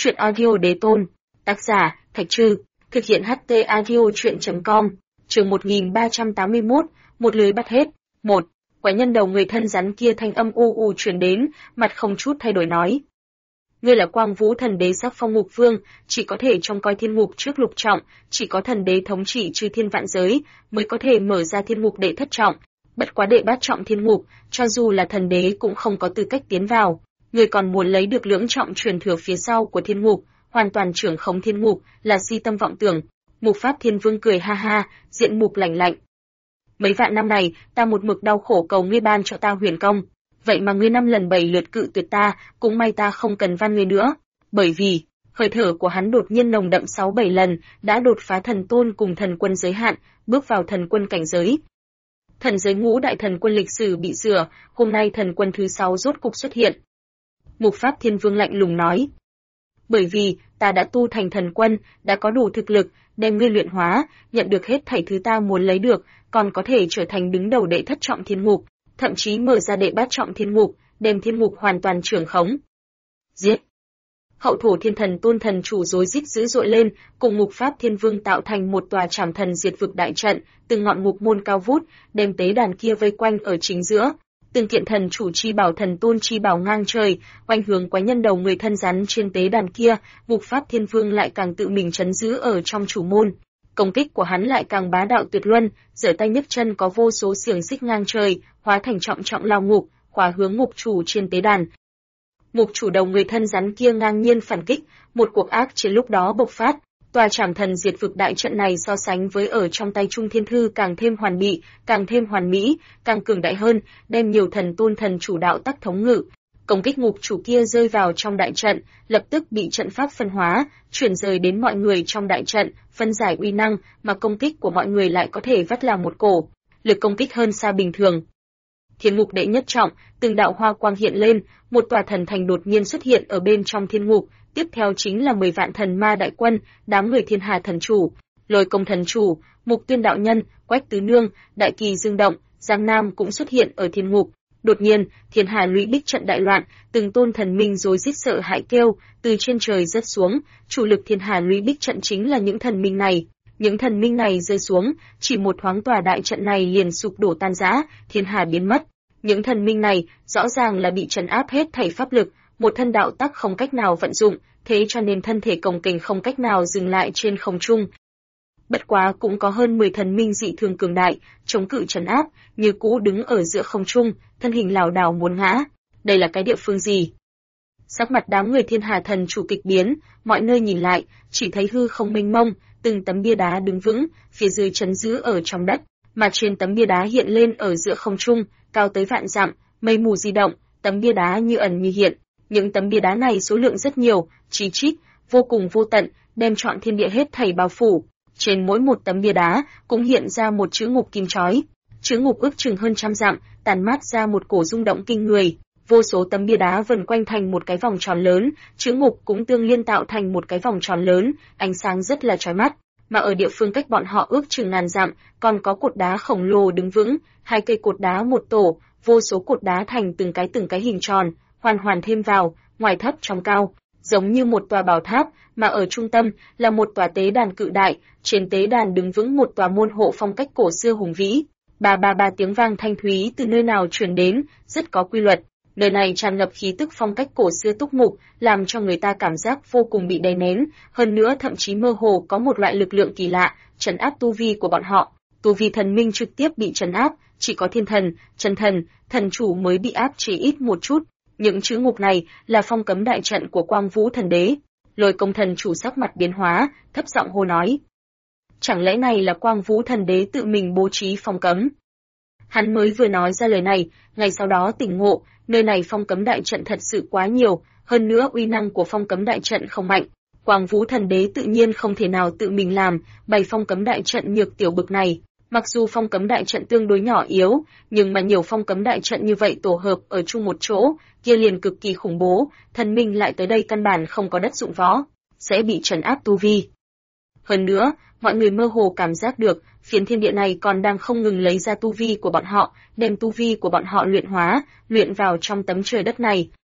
Truyện audio đế tôn. Tác giả, Thạch Trư. Thực hiện HT audio truyện.com. Chương 1381, một lưới bắt hết. 1. Quái nhân đầu người thân rắn kia thanh âm u truyền đến, mặt không chút thay đổi nói. Ngươi là Quang Vũ Thần Đế sắc phong ngục vương, chỉ có thể trông coi thiên ngục trước lục trọng, chỉ có thần đế thống trị chư thiên vạn giới, mới có thể mở ra thiên ngục đệ thất trọng. Bất quá đệ bát trọng thiên ngục, cho dù là thần đế cũng không có tư cách tiến vào. Ngươi còn muốn lấy được lưỡng trọng truyền thừa phía sau của thiên ngục, hoàn toàn trưởng khống thiên ngục, là si tâm vọng tưởng. Mục Pháp Thiên Vương cười ha ha, diện mục lạnh lạnh. Mấy vạn năm này, ta một mực đau khổ cầu ngươi ban cho ta huyền công. Vậy mà ngươi 5 lần 7 lượt cự tuyệt ta, cũng may ta không cần van ngươi nữa. Bởi vì, hơi thở của hắn đột nhiên nồng đậm 6-7 lần, đã đột phá thần tôn cùng thần quân giới hạn, bước vào thần quân cảnh giới. Thần giới ngũ đại thần quân lịch sử bị rửa, hôm nay thần quân thứ 6 rốt cục xuất hiện. Mục Pháp Thiên Vương lạnh lùng nói. Bởi vì, ta đã tu thành thần quân, đã có đủ thực lực, đem ngươi luyện hóa, nhận được hết thảy thứ ta muốn lấy được, còn có thể trở thành đứng đầu đệ thất trọng thiên ngục, thậm chí mở ra đệ bát trọng thiên ngục, đem thiên ngục hoàn toàn trưởng khống. Giết! Hậu thổ thiên thần tôn thần chủ rối rít dữ dội lên, cùng Mục Pháp Thiên Vương tạo thành một tòa trảm thần diệt vực đại trận, từng ngọn ngục môn cao vút, đem tế đàn kia vây quanh ở chính giữa. Từng kiện thần chủ chi bảo thần tôn chi bảo ngang trời, oanh hướng quái nhân đầu người thân rắn trên tế đàn kia, Mục Pháp Thiên Vương lại càng tự mình trấn giữ ở trong chủ môn. Công kích của hắn lại càng bá đạo tuyệt luân, giở tay nhấc chân có vô số xiềng xích ngang trời, hóa thành trọng trọng lao ngục, khóa hướng ngục chủ trên tế đàn. Ngục chủ đầu người thân rắn kia ngang nhiên phản kích, một cuộc ác chiến lúc đó bộc phát. Tòa trảm thần diệt vực đại trận này so sánh với ở trong tay Trung Thiên Thư càng thêm hoàn bị, càng thêm hoàn mỹ, càng cường đại hơn, đem nhiều thần tôn thần chủ đạo tắc thống ngự. Công kích ngục chủ kia rơi vào trong đại trận, lập tức bị trận pháp phân hóa, chuyển rời đến mọi người trong đại trận, phân giải uy năng, mà công kích của mọi người lại có thể vắt làm một cổ, lực công kích hơn xa bình thường. Thiên ngục đệ nhất trọng, từng đạo hoa quang hiện lên, một tòa thần thành đột nhiên xuất hiện ở bên trong thiên ngục. Tiếp theo chính là 10 vạn thần ma đại quân, đám người thiên hà thần chủ, lôi công thần chủ, mục tuyên đạo nhân, quách tứ nương, đại kỳ dương động, giang nam cũng xuất hiện ở thiên ngục. Đột nhiên, thiên hà lũy bích trận đại loạn, từng tôn thần minh rối rít sợ hãi kêu, từ trên trời rớt xuống, chủ lực thiên hà lũy bích trận chính là những thần minh này. Những thần minh này rơi xuống, chỉ một thoáng tòa đại trận này liền sụp đổ tan rã, thiên hà biến mất. Những thần minh này rõ ràng là bị trấn áp hết thảy pháp lực, một thân đạo tắc không cách nào vận dụng, thế cho nên thân thể cồng kềnh không cách nào dừng lại trên không trung. Bất quá cũng có hơn 10 thần minh dị thường cường đại, chống cự trấn áp, như cũ đứng ở giữa không trung, thân hình lảo đảo muốn ngã. Đây là cái địa phương gì? Sắc mặt đám người thiên hà thần chủ kịch biến, mọi nơi nhìn lại, chỉ thấy hư không mênh mông, từng tấm bia đá đứng vững, phía dưới trấn giữ ở trong đất, mà trên tấm bia đá hiện lên ở giữa không trung, cao tới vạn dặm, mây mù di động, tấm bia đá như ẩn như hiện. Những tấm bia đá này số lượng rất nhiều, chí chít, vô cùng vô tận, đem trọn thiên địa hết thảy bao phủ. Trên mỗi một tấm bia đá cũng hiện ra một chữ ngục kim chói. Chữ ngục ước chừng hơn trăm dặm, tàn mát ra một cổ rung động kinh người. Vô số tấm bia đá vần quanh thành một cái vòng tròn lớn, chữ ngục cũng tương liên tạo thành một cái vòng tròn lớn, ánh sáng rất là chói mắt. Mà ở địa phương cách bọn họ ước chừng ngàn dặm, còn có cột đá khổng lồ đứng vững, 2 cây cột đá một tổ, vô số cột đá thành từng cái hình tròn, hoàn thêm vào, ngoài thấp trong cao, giống như một tòa bảo tháp, mà ở trung tâm là một tòa tế đàn cự đại, trên tế đàn đứng vững một tòa môn hộ phong cách cổ xưa hùng vĩ. Ba tiếng vang thanh thúy từ nơi nào truyền đến, rất có quy luật. Nơi này tràn ngập khí tức phong cách cổ xưa túc mục, làm cho người ta cảm giác vô cùng bị đè nén, hơn nữa thậm chí mơ hồ có một loại lực lượng kỳ lạ, trấn áp tu vi của bọn họ. Tu vi thần minh trực tiếp bị trấn áp, chỉ có thiên thần, chân thần, thần chủ mới bị áp chế ít một chút. Những chữ ngục này là phong cấm đại trận của Quang Vũ Thần Đế. Lôi công thần chủ sắc mặt biến hóa, thấp giọng hô nói. Chẳng lẽ này là Quang Vũ Thần Đế tự mình bố trí phong cấm? Hắn mới vừa nói ra lời này, ngày sau đó tỉnh ngộ, nơi này phong cấm đại trận thật sự quá nhiều, hơn nữa uy năng của phong cấm đại trận không mạnh. Quang Vũ Thần Đế tự nhiên không thể nào tự mình làm, bày phong cấm đại trận nhược tiểu bực này. Mặc dù phong cấm đại trận tương đối nhỏ yếu, nhưng mà nhiều phong cấm đại trận như vậy tổ hợp ở chung một chỗ, kia liền cực kỳ khủng bố, thần minh lại tới đây căn bản không có đất dụng võ, sẽ bị trấn áp tu vi. Hơn nữa, mọi người mơ hồ cảm giác được, phiến thiên địa này còn đang không ngừng lấy ra tu vi của bọn họ, đem tu vi của bọn họ luyện hóa, luyện vào trong tấm trời đất này.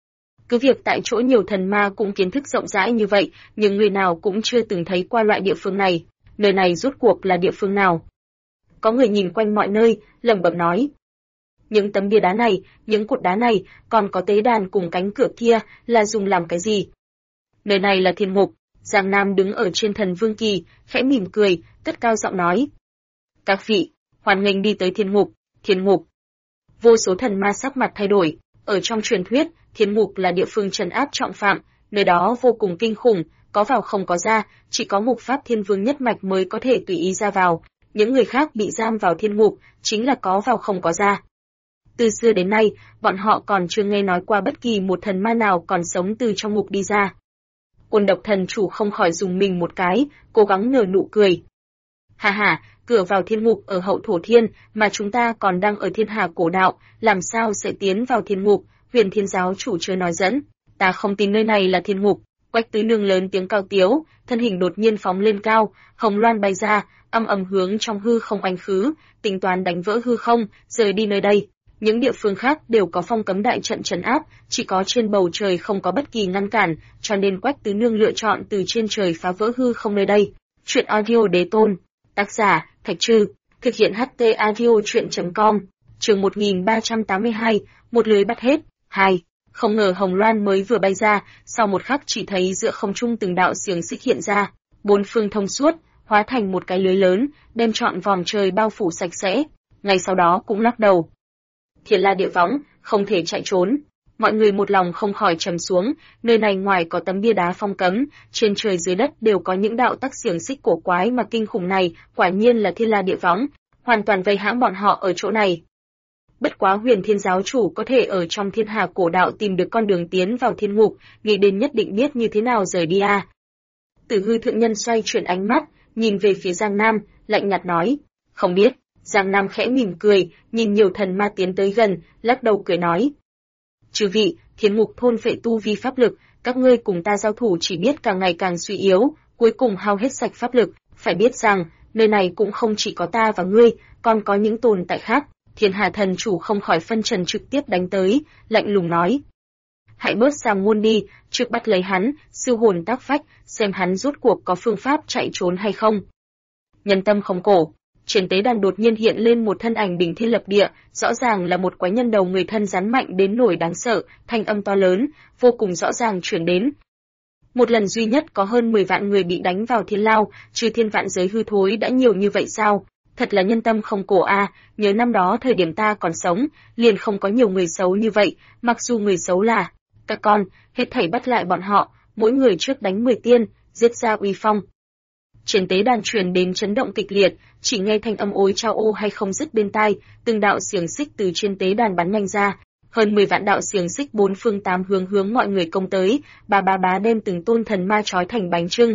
Cứ việc tại chỗ nhiều thần ma cũng kiến thức rộng rãi như vậy, nhưng người nào cũng chưa từng thấy qua loại địa phương này. Nơi này rốt cuộc là địa phương nào? Có người nhìn quanh mọi nơi, lẩm bẩm nói. Những tấm bia đá này, những cột đá này, còn có tế đàn cùng cánh cửa kia là dùng làm cái gì? Nơi này là thiên ngục. Giang Nam đứng ở trên thần vương kỳ, khẽ mỉm cười, cất cao giọng nói. Các vị, hoan nghênh đi tới thiên ngục, thiên ngục. Vô số thần ma sắc mặt thay đổi, ở trong truyền thuyết, thiên ngục là địa phương trấn áp trọng phạm, nơi đó vô cùng kinh khủng, có vào không có ra, chỉ có mục pháp thiên vương nhất mạch mới có thể tùy ý ra vào, những người khác bị giam vào thiên ngục, chính là có vào không có ra. Từ xưa đến nay, bọn họ còn chưa nghe nói qua bất kỳ một thần ma nào còn sống từ trong ngục đi ra. Ôn Độc thần chủ không khỏi dùng mình một cái, cố gắng nở nụ cười. Ha ha, cửa vào thiên ngục ở hậu thổ thiên, mà chúng ta còn đang ở thiên hà cổ đạo, làm sao sẽ tiến vào thiên ngục? Huyền Thiên giáo chủ chưa nói dẫn, ta không tin nơi này là thiên ngục. Quách Tứ Nương lớn tiếng cao tiếu, thân hình đột nhiên phóng lên cao, hồng loan bay ra, âm ầm hướng trong hư không oanh khứ, tính toán đánh vỡ hư không, rời đi nơi đây. Những địa phương khác đều có phong cấm đại trận trấn áp, chỉ có trên bầu trời không có bất kỳ ngăn cản, cho nên Quách Tứ Nương lựa chọn từ trên trời phá vỡ hư không nơi đây. Truyện audio đế tôn, tác giả Thạch Trư, thực hiện HT audio truyện.com, chương 1382, một lưới bắt hết. 2. Không ngờ hồng loan mới vừa bay ra, sau một khắc chỉ thấy giữa không trung từng đạo xiềng xích hiện ra, bốn phương thông suốt, hóa thành một cái lưới lớn, đem trọn vòm trời bao phủ sạch sẽ. Ngay sau đó cũng lắc đầu. Thiên La địa võng, không thể chạy trốn. Mọi người một lòng không khỏi trầm xuống, nơi này ngoài có tấm bia đá phong cấm, trên trời dưới đất đều có những đạo tắc xiềng xích cổ quái mà kinh khủng này, quả nhiên là Thiên La địa võng, hoàn toàn vây hãm bọn họ ở chỗ này. Bất quá Huyền Thiên giáo chủ có thể ở trong thiên hà cổ đạo tìm được con đường tiến vào thiên ngục, nghĩ đến nhất định biết như thế nào rời đi à. Tử Hư thượng nhân xoay chuyển ánh mắt, nhìn về phía Giang Nam, lạnh nhạt nói, không biết. Giang Nam khẽ mỉm cười, nhìn nhiều thần ma tiến tới gần, lắc đầu cười nói. Chư vị, thiên ngục thôn phệ tu vi pháp lực, các ngươi cùng ta giao thủ chỉ biết càng ngày càng suy yếu, cuối cùng hao hết sạch pháp lực, phải biết rằng, nơi này cũng không chỉ có ta và ngươi, còn có những tồn tại khác. Thiên Hà thần chủ không khỏi phân trần trực tiếp đánh tới, lạnh lùng nói. Hãy bớt sang ngôn đi, trước bắt lấy hắn, siêu hồn tác phách, xem hắn rốt cuộc có phương pháp chạy trốn hay không. Nhân tâm không cổ. Trên tế đàn đột nhiên hiện lên một thân ảnh đỉnh thiên lập địa, rõ ràng là một quái nhân đầu người thân rắn mạnh đến nổi đáng sợ, thanh âm to lớn, vô cùng rõ ràng truyền đến. Một lần duy nhất có hơn 10 vạn người bị đánh vào thiên lao, trừ thiên vạn giới hư thối đã nhiều như vậy sao? Thật là nhân tâm không cổ a, nhớ năm đó thời điểm ta còn sống, liền không có nhiều người xấu như vậy, mặc dù người xấu là các con, hết thảy bắt lại bọn họ, mỗi người trước đánh 10 tiên, giết ra uy phong. Trên tế đàn truyền đến chấn động kịch liệt, chỉ nghe thanh âm ối chao ô hay không dứt bên tai, từng đạo xiềng xích từ trên tế đàn bắn nhanh ra, hơn 10 vạn đạo xiềng xích bốn phương tám hướng hướng mọi người công tới, bá đem từng tôn thần ma trói thành bánh chưng.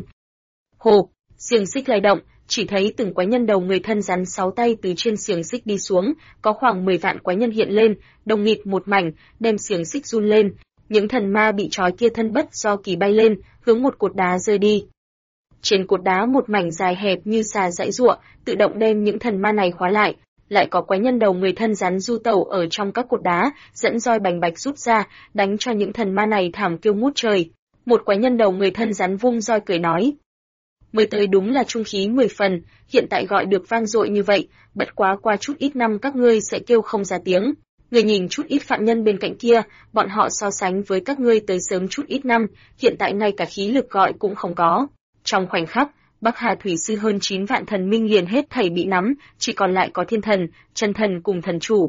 Hồ, xiềng xích lay động, chỉ thấy từng quái nhân đầu người thân rắn 6 tay từ trên xiềng xích đi xuống, có khoảng 10 vạn quái nhân hiện lên, đồng nghịt một mảnh, đem xiềng xích run lên, những thần ma bị trói kia thân bất do kỳ bay lên, hướng một cột đá rơi đi. Trên cột đá một mảnh dài hẹp như xà dãy giụa, tự động đem những thần ma này khóa lại có quái nhân đầu người thân rắn du tẩu ở trong các cột đá, dẫn roi bành bạch rút ra, đánh cho những thần ma này thảm kêu ngút trời. Một quái nhân đầu người thân rắn vung roi cười nói: "Mới tới đúng là trung khí 10 phần, hiện tại gọi được vang dội như vậy, bất quá qua chút ít năm các ngươi sẽ kêu không ra tiếng. Người nhìn chút ít phạm nhân bên cạnh kia, bọn họ so sánh với các ngươi tới sớm chút ít năm, hiện tại ngay cả khí lực gọi cũng không có." Trong khoảnh khắc, Bắc Hà Thủy Sư hơn 9 vạn thần minh liền hết thảy bị nắm, chỉ còn lại có thiên thần, chân thần cùng thần chủ.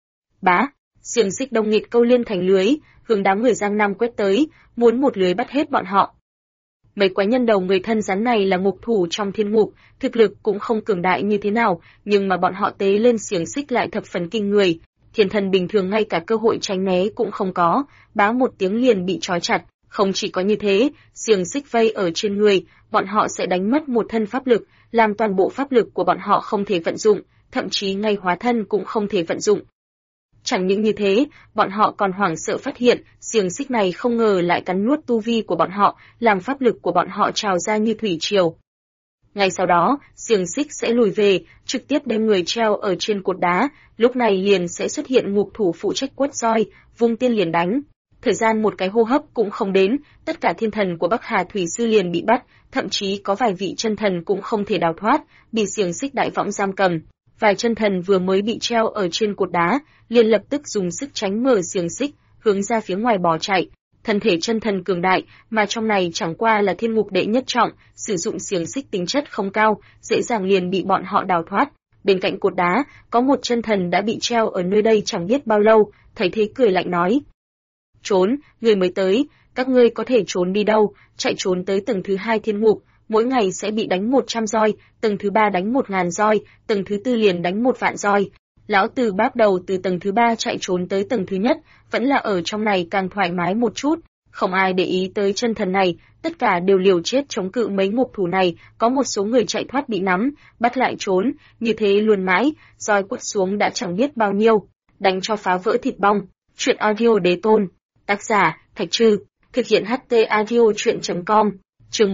Bá, xiềng xích đông nghịt câu liên thành lưới, hướng đám người Giang Nam quét tới, muốn một lưới bắt hết bọn họ. Mấy quái nhân đầu người thân rắn này là ngục thủ trong thiên ngục, thực lực cũng không cường đại như thế nào, nhưng mà bọn họ tế lên xiềng xích lại thập phần kinh người. Thiên thần bình thường ngay cả cơ hội tránh né cũng không có, bá một tiếng liền bị trói chặt. Không chỉ có như thế, xiềng xích vây ở trên người, bọn họ sẽ đánh mất một thân pháp lực, làm toàn bộ pháp lực của bọn họ không thể vận dụng, thậm chí ngay hóa thân cũng không thể vận dụng. Chẳng những như thế, bọn họ còn hoảng sợ phát hiện, xiềng xích này không ngờ lại cắn nuốt tu vi của bọn họ, làm pháp lực của bọn họ trào ra như thủy triều. Ngay sau đó, xiềng xích sẽ lùi về, trực tiếp đem người treo ở trên cột đá, lúc này liền sẽ xuất hiện ngục thủ phụ trách quất roi, vung tiên liền đánh. Thời gian một cái hô hấp cũng không đến, tất cả thiên thần của Bắc Hà Thủy Sư liền bị bắt, thậm chí có vài vị chân thần cũng không thể đào thoát, bị xiềng xích đại võng giam cầm. Vài chân thần vừa mới bị treo ở trên cột đá, liền lập tức dùng sức tránh mở xiềng xích, hướng ra phía ngoài bỏ chạy. Thân thể chân thần cường đại, mà trong này chẳng qua là thiên ngục đệ nhất trọng, sử dụng xiềng xích tính chất không cao, dễ dàng liền bị bọn họ đào thoát. Bên cạnh cột đá, có một chân thần đã bị treo ở nơi đây chẳng biết bao lâu, thấy thế cười lạnh nói: "Trốn, người mới tới, các ngươi có thể trốn đi đâu? Chạy trốn tới tầng thứ 2 thiên ngục, mỗi ngày sẽ bị đánh 100 roi, tầng thứ 3 đánh 1000 roi, tầng thứ 4 liền đánh 1 vạn roi. Lão Từ bắt đầu từ tầng thứ 3 chạy trốn tới tầng thứ nhất, vẫn là ở trong này càng thoải mái một chút, không ai để ý tới chân thần này, tất cả đều liều chết chống cự mấy ngục thủ này, có một số người chạy thoát bị nắm, bắt lại trốn, như thế luôn mãi, roi quất xuống đã chẳng biết bao nhiêu, đánh cho phá vỡ thịt bong." Truyện audio đế tôn. Tác giả: Thạch Trư. Thực hiện HT audio truyện.com. Chương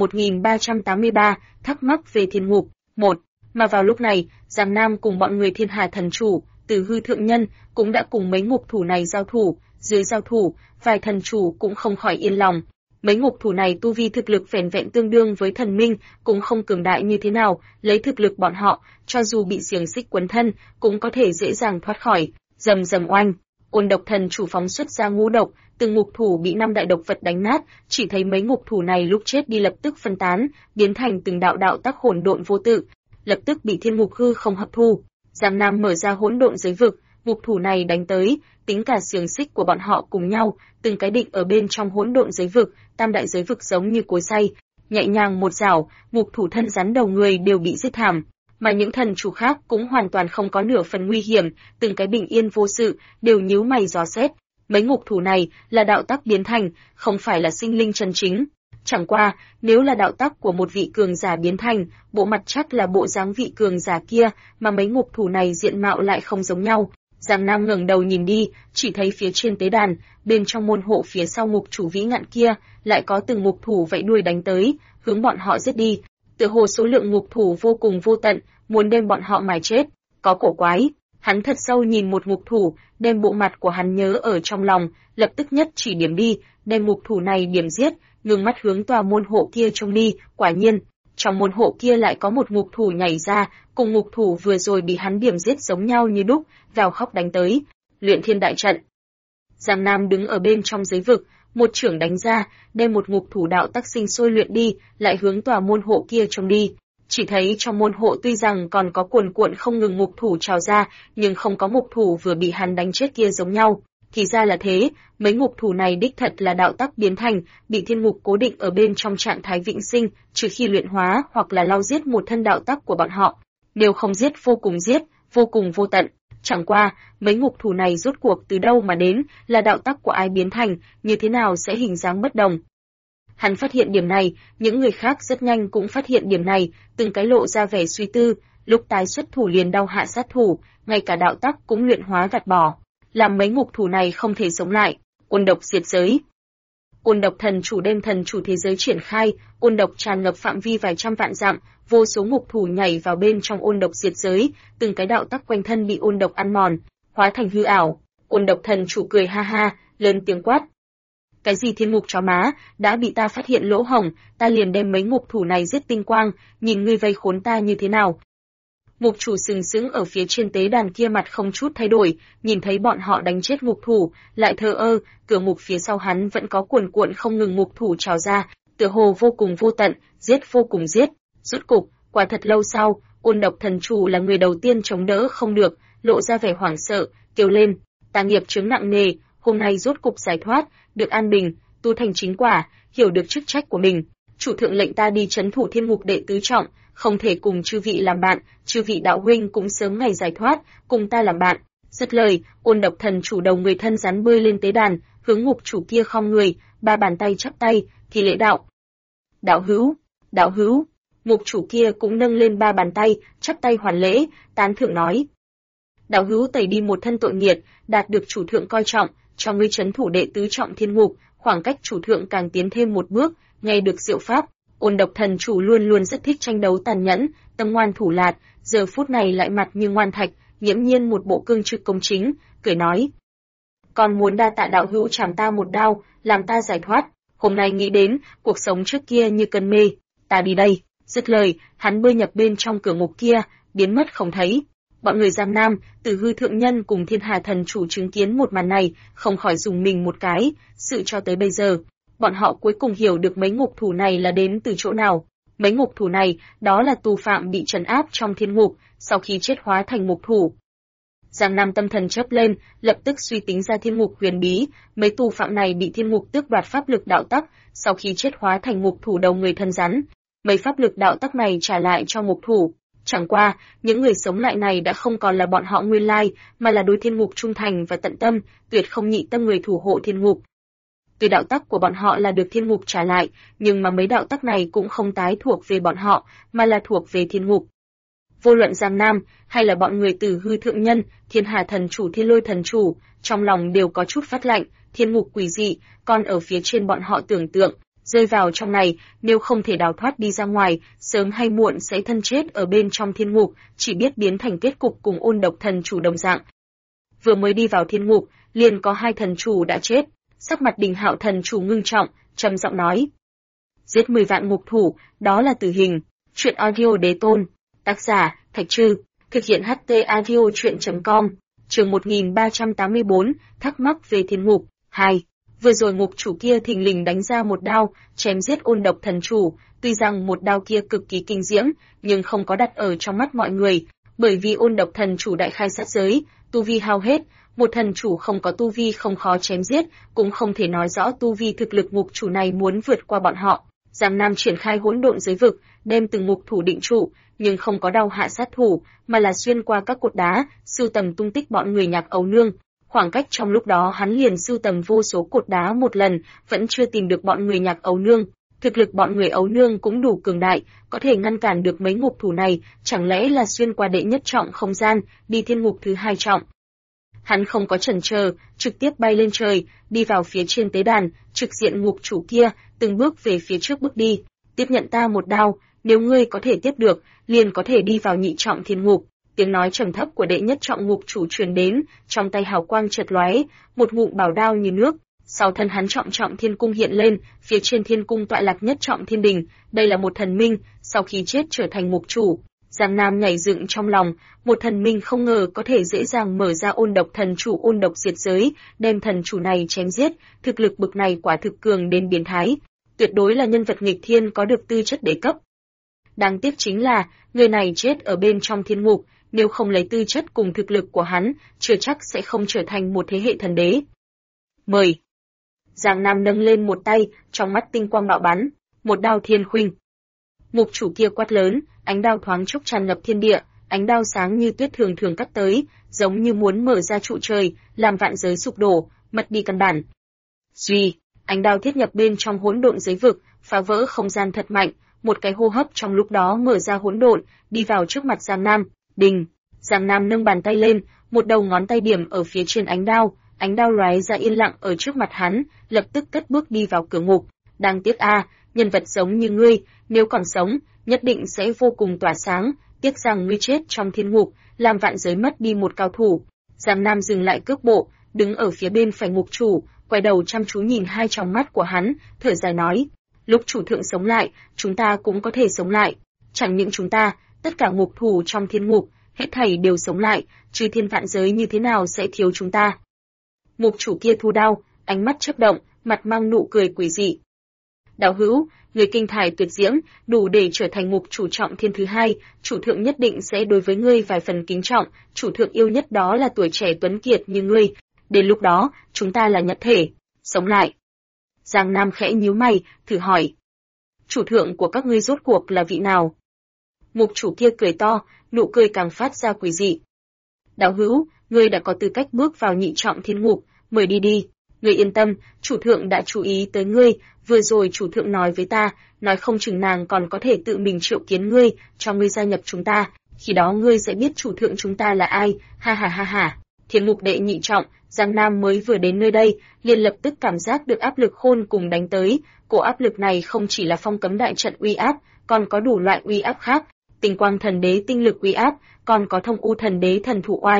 1383, thắc mắc về thiên ngục. 1. Mà vào lúc này, Giang Nam cùng bọn người Thiên Hà thần chủ, Từ Hư thượng nhân cũng đã cùng mấy ngục thủ này giao thủ, dưới giao thủ, vài thần chủ cũng không khỏi yên lòng. Mấy ngục thủ này tu vi thực lực vẻn vẹn tương đương với thần minh, cũng không cường đại như thế nào, lấy thực lực bọn họ, cho dù bị xiềng xích quấn thân, cũng có thể dễ dàng thoát khỏi. Rầm rầm oanh, Ôn Độc thần chủ phóng xuất ra ngũ độc, từng ngục thủ bị 5 đại độc vật đánh nát, chỉ thấy mấy ngục thủ này lúc chết đi lập tức phân tán, biến thành từng đạo đạo tác hỗn độn vô tự, lập tức bị thiên ngục hư không hấp thu. Giang Nam mở ra hỗn độn giới vực, ngục thủ này đánh tới, tính cả xiềng xích của bọn họ cùng nhau, từng cái định ở bên trong hỗn độn giới vực, tam đại giới vực giống như cối xay, nhẹ nhàng một rảo, ngục thủ thân rắn đầu người đều bị giết thảm, mà những thần chủ khác cũng hoàn toàn không có nửa phần nguy hiểm, từng cái bình yên vô sự, đều nhíu mày dò xét. Mấy ngục thủ này là đạo tác biến thành, không phải là sinh linh chân chính. Chẳng qua, nếu là đạo tác của một vị cường giả biến thành, bộ mặt chắc là bộ dáng vị cường giả kia, mà mấy ngục thủ này diện mạo lại không giống nhau. Giang Nam ngẩng đầu nhìn đi, chỉ thấy phía trên tế đàn, bên trong môn hộ phía sau ngục chủ vĩ ngạn kia, lại có từng ngục thủ vẫy đuôi đánh tới, hướng bọn họ giết đi. Tựa hồ số lượng ngục thủ vô cùng vô tận, muốn đem bọn họ mài chết. Có cổ quái, hắn thật sâu nhìn một ngục thủ, đem bộ mặt của hắn nhớ ở trong lòng, lập tức nhất chỉ điểm đi, đem ngục thủ này điểm giết, ngưng mắt hướng tòa môn hộ kia trông đi, quả nhiên, trong môn hộ kia lại có một ngục thủ nhảy ra, cùng ngục thủ vừa rồi bị hắn điểm giết giống nhau như đúc, gào khóc đánh tới. Luyện Thiên đại trận. Giang Nam đứng ở bên trong giới vực, một chưởng đánh ra, đem một ngục thủ đạo tác sinh sôi luyện đi, lại hướng tòa môn hộ kia trông đi. Chỉ thấy trong môn hộ tuy rằng còn có cuồn cuộn không ngừng ngục thủ trào ra, nhưng không có ngục thủ vừa bị hắn đánh chết kia giống nhau. Thì ra là thế, mấy ngục thủ này đích thật là đạo tác biến thành, bị thiên ngục cố định ở bên trong trạng thái vĩnh sinh, trừ khi luyện hóa hoặc là lau giết một thân đạo tác của bọn họ. Nếu không giết, vô cùng vô tận. Chẳng qua, mấy ngục thủ này rốt cuộc từ đâu mà đến, là đạo tác của ai biến thành, như thế nào sẽ hình dáng bất đồng. Hắn phát hiện điểm này, những người khác rất nhanh cũng phát hiện điểm này, từng cái lộ ra vẻ suy tư, lúc tái xuất thủ liền đau hạ sát thủ, ngay cả đạo tác cũng luyện hóa gạt bỏ, làm mấy ngục thủ này không thể sống lại. Ôn độc diệt giới. Ôn độc thần chủ đem thần chủ thế giới triển khai, ôn độc tràn ngập phạm vi vài trăm vạn dặm, vô số ngục thủ nhảy vào bên trong ôn độc diệt giới, từng cái đạo tác quanh thân bị ôn độc ăn mòn, hóa thành hư ảo. Ôn độc thần chủ cười ha ha, lớn tiếng quát: "Cái gì thiên ngục chó má, đã bị ta phát hiện lỗ hổng, ta liền đem mấy ngục thủ này giết tinh quang, nhìn ngươi vây khốn ta như thế nào." Ngục chủ sừng sững ở phía trên tế đàn kia mặt không chút thay đổi, nhìn thấy bọn họ đánh chết ngục thủ, lại thờ ơ, cửa ngục phía sau hắn vẫn có cuồn cuộn không ngừng ngục thủ trào ra, tựa hồ vô cùng vô tận, giết vô cùng giết. Rốt cục, quả thật lâu sau, ôn độc thần chủ là người đầu tiên chống đỡ không được, lộ ra vẻ hoảng sợ, kêu lên: "Ta nghiệp chướng nặng nề, hôm nay rốt cục giải thoát, được an bình, tu thành chính quả, hiểu được chức trách của mình. Chủ thượng lệnh ta đi trấn thủ thiên ngục đệ tứ trọng, không thể cùng chư vị làm bạn, chư vị đạo huynh cũng sớm ngày giải thoát, cùng ta làm bạn." Dứt lời, ôn độc thần chủ đầu người thân rắn bơi lên tế đàn, hướng ngục chủ kia khom người, ba bàn tay chắp tay, thì lễ đạo: "Đạo hữu, đạo hữu." Ngục chủ kia cũng nâng lên ba bàn tay, chắp tay hoàn lễ, tán thưởng nói: "Đạo hữu tẩy đi một thân tội nghiệt, đạt được chủ thượng coi trọng, cho ngươi trấn thủ đệ tứ trọng thiên ngục, khoảng cách chủ thượng càng tiến thêm một bước, nghe được diệu pháp." Ôn độc thần chủ luôn luôn rất thích tranh đấu tàn nhẫn, tâm ngoan thủ lạt, giờ phút này lại mặt như ngoan thạch, nghiễm nhiên một bộ cương trực công chính, cười nói: còn muốn đa tạ đạo hữu chảm ta một đao, làm ta giải thoát. Hôm nay nghĩ đến, cuộc sống trước kia như cơn mê, ta đi đây. Dứt lời, hắn bơi nhập bên trong cửa ngục kia, biến mất không thấy. Bọn người Giang Nam, Tử Hư thượng nhân cùng Thiên Hà thần chủ chứng kiến một màn này, không khỏi dùng mình một cái, sự cho tới bây giờ, bọn họ cuối cùng hiểu được mấy ngục thủ này là đến từ chỗ nào. Mấy ngục thủ này, đó là tù phạm bị trấn áp trong thiên ngục, sau khi chết hóa thành ngục thủ. Giang Nam tâm thần chớp lên, lập tức suy tính ra thiên ngục huyền bí, mấy tù phạm này bị thiên ngục tước đoạt pháp lực đạo tắc, sau khi chết hóa thành ngục thủ đầu người thân rắn. Mấy pháp lực đạo tắc này trả lại cho ngục thủ. Chẳng qua, những người sống lại này đã không còn là bọn họ nguyên lai, mà là đối thiên ngục trung thành và tận tâm, tuyệt không nhị tâm người thủ hộ thiên ngục. Tuy đạo tắc của bọn họ là được thiên ngục trả lại, nhưng mà mấy đạo tắc này cũng không tái thuộc về bọn họ, mà là thuộc về thiên ngục. Vô luận Giang Nam, hay là bọn người Tử Hư thượng nhân, Thiên Hà thần chủ, Thiên Lôi thần chủ, trong lòng đều có chút phát lạnh, thiên ngục quỷ dị, còn ở phía trên bọn họ tưởng tượng, rơi vào trong này, nếu không thể đào thoát đi ra ngoài, sớm hay muộn sẽ thân chết ở bên trong thiên ngục, chỉ biết biến thành kết cục cùng Ôn Độc thần chủ đồng dạng. Vừa mới đi vào thiên ngục, liền có 2 thần chủ đã chết. Sắc mặt Đình Hạo thần chủ ngưng trọng, trầm giọng nói: giết 10 vạn ngục thủ, đó là tử hình. Truyện audio đế tôn. Tác giả: Thạch Trư. Thực hiện HT audio truyện.com. Chương 1384, thắc mắc về thiên ngục. 2. Vừa rồi ngục chủ kia thình lình đánh ra một đao, chém giết Ôn Độc thần chủ. Tuy rằng một đao kia cực kỳ kinh diễm, nhưng không có đặt ở trong mắt mọi người, bởi vì Ôn Độc thần chủ đại khai sát giới, tu vi hao hết. Một thần chủ không có tu vi không khó chém giết, cũng không thể nói rõ tu vi thực lực ngục chủ này muốn vượt qua bọn họ. Giang Nam triển khai hỗn độn giới vực, đem từng ngục thủ định trụ, nhưng không có đao hạ sát thủ, mà là xuyên qua các cột đá, sưu tầm tung tích bọn người Nhạc Ấu Nương. Khoảng cách trong lúc đó hắn liền sưu tầm vô số cột đá một lần, vẫn chưa tìm được bọn người Nhạc Ấu Nương. Thực lực bọn người Ấu Nương cũng đủ cường đại, có thể ngăn cản được mấy ngục thủ này, chẳng lẽ là xuyên qua đệ nhất trọng không gian, đi thiên ngục thứ 2 trọng. Hắn không có chần chờ, trực tiếp bay lên trời, đi vào phía trên tế đàn, trực diện ngục chủ kia, từng bước về phía trước bước đi. Tiếp nhận ta một đao, nếu ngươi có thể tiếp được, liền có thể đi vào nhị trọng thiên ngục. Tiếng nói trầm thấp của đệ nhất trọng ngục chủ truyền đến, trong tay hào quang chợt lóe, một ngụm bảo đao như nước. Sau thân hắn trọng trọng thiên cung hiện lên, phía trên thiên cung tọa lạc nhất trọng thiên đình, đây là một thần minh, sau khi chết trở thành ngục chủ. Giang Nam nhảy dựng trong lòng, một thần minh không ngờ có thể dễ dàng mở ra Ôn Độc thần chủ ôn độc diệt giới, đem thần chủ này chém giết, thực lực bực này quả thực cường đến biến thái, tuyệt đối là nhân vật nghịch thiên có được tư chất đế cấp. Đáng tiếc chính là, người này chết ở bên trong thiên ngục, nếu không lấy tư chất cùng thực lực của hắn, chưa chắc sẽ không trở thành một thế hệ thần đế. Mời. Giang Nam nâng lên một tay, trong mắt tinh quang bạo bắn, một đao thiên khuynh. Ngục chủ kia quát lớn, ánh đao thoáng chốc tràn ngập thiên địa, ánh đao sáng như tuyết thường thường cắt tới, giống như muốn mở ra trụ trời, làm vạn giới sụp đổ, mất đi căn bản. Duy, ánh đao thiết nhập bên trong hỗn độn giới vực, phá vỡ không gian thật mạnh, một cái hô hấp trong lúc đó mở ra hỗn độn, đi vào trước mặt Giang Nam. Đình. Giang Nam nâng bàn tay lên, một đầu ngón tay điểm ở phía trên ánh đao lóe ra yên lặng ở trước mặt hắn, lập tức cất bước đi vào cửa ngục. Đáng tiếc nhân vật giống như ngươi, nếu còn sống, nhất định sẽ vô cùng tỏa sáng, tiếc rằng ngươi chết trong thiên ngục, làm vạn giới mất đi một cao thủ. Giang Nam dừng lại cước bộ, đứng ở phía bên phải ngục chủ, quay đầu chăm chú nhìn hai tròng mắt của hắn, thở dài nói, lúc chủ thượng sống lại, chúng ta cũng có thể sống lại. Chẳng những chúng ta, tất cả ngục thủ trong thiên ngục, hết thảy đều sống lại, chứ thiên vạn giới như thế nào sẽ thiếu chúng ta. Ngục chủ kia thu đao, ánh mắt chớp động, mặt mang nụ cười quỷ dị. Đạo hữu, người kinh thải tuyệt diễm, đủ để trở thành ngục chủ trọng thiên thứ 2, chủ thượng nhất định sẽ đối với ngươi vài phần kính trọng, chủ thượng yêu nhất đó là tuổi trẻ tuấn kiệt như ngươi, đến lúc đó, chúng ta là nhất thể, sống lại. Giang Nam khẽ nhíu mày, thử hỏi. Chủ thượng của các ngươi rốt cuộc là vị nào? Ngục chủ kia cười to, nụ cười càng phát ra quỷ dị. Đạo hữu, ngươi đã có tư cách bước vào nhị trọng thiên ngục, mời đi đi. Ngươi yên tâm, chủ thượng đã chú ý tới ngươi, vừa rồi chủ thượng nói với ta, nói không chừng nàng còn có thể tự mình triệu kiến ngươi, cho ngươi gia nhập chúng ta, khi đó ngươi sẽ biết chủ thượng chúng ta là ai, ha ha ha ha. Thiên ngục đệ nhị trọng, Giang Nam mới vừa đến nơi đây, liền lập tức cảm giác được áp lực khôn cùng đánh tới, cổ áp lực này không chỉ là phong cấm đại trận uy áp, còn có đủ loại uy áp khác, tinh quang thần đế tinh lực uy áp, còn có thông u thần đế thần thủ oai.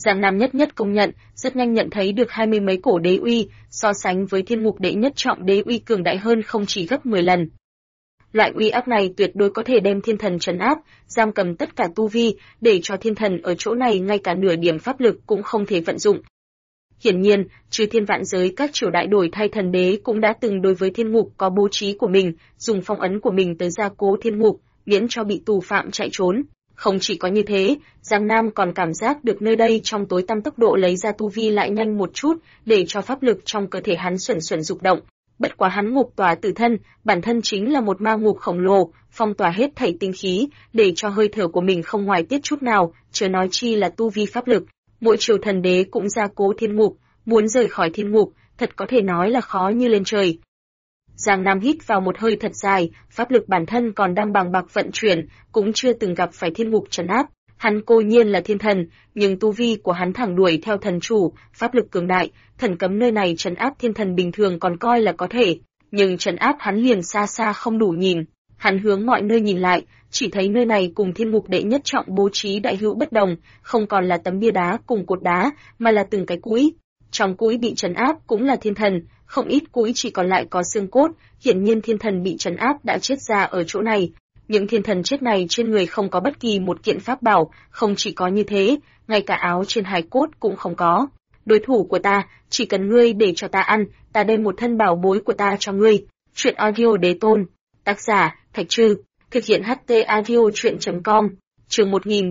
Giang Nam nhất nhất công nhận, rất nhanh nhận thấy được 20 mấy cổ đế uy, so sánh với thiên ngục đệ nhất trọng đế uy cường đại hơn không chỉ gấp 10 lần. Loại uy áp này tuyệt đối có thể đem thiên thần trấn áp, giam cầm tất cả tu vi, để cho thiên thần ở chỗ này ngay cả nửa điểm pháp lực cũng không thể vận dụng. Hiển nhiên, chư thiên vạn giới các triều đại đổi thay thần đế cũng đã từng đối với thiên ngục có bố trí của mình, dùng phong ấn của mình tới gia cố thiên ngục, miễn cho bị tù phạm chạy trốn. Không chỉ có như thế, Giang Nam còn cảm giác được nơi đây trong tối tăm tốc độ lấy ra tu vi lại nhanh một chút, để cho pháp lực trong cơ thể hắn xuẩn xuẩn dục động. Bất quá hắn ngục tòa tự thân, bản thân chính là một ma ngục khổng lồ, phong tỏa hết thảy tinh khí, để cho hơi thở của mình không ngoài tiết chút nào, chớ nói chi là tu vi pháp lực. Mỗi triều thần đế cũng gia cố thiên ngục, muốn rời khỏi thiên ngục, thật có thể nói là khó như lên trời. Giang Nam hít vào một hơi thật dài, pháp lực bản thân còn đang bằng bạc vận chuyển, cũng chưa từng gặp phải thiên ngục trấn áp. Hắn cố nhiên là thiên thần, nhưng tu vi của hắn thẳng đuổi theo thần chủ, pháp lực cường đại, thần cấm nơi này trấn áp thiên thần bình thường còn coi là có thể, nhưng trấn áp hắn liền xa xa không đủ nhìn. Hắn hướng mọi nơi nhìn lại, chỉ thấy nơi này cùng thiên ngục đệ nhất trọng bố trí đại hữu bất đồng, không còn là tấm bia đá cùng cột đá, mà là từng cái cũi. Trong cũi bị trấn áp cũng là thiên thần, không ít cũi chỉ còn lại có xương cốt, hiển nhiên thiên thần bị trấn áp đã chết ra ở chỗ này. Những thiên thần chết này trên người không có bất kỳ một kiện pháp bảo, không chỉ có như thế, ngay cả áo trên hài cốt cũng không có. Đối thủ của ta, chỉ cần ngươi để cho ta ăn, ta đem một thân bảo bối của ta cho ngươi. Truyện audio đế tôn. Tác giả, Thạch Trư. Thực hiện HT audio truyện.com. Chương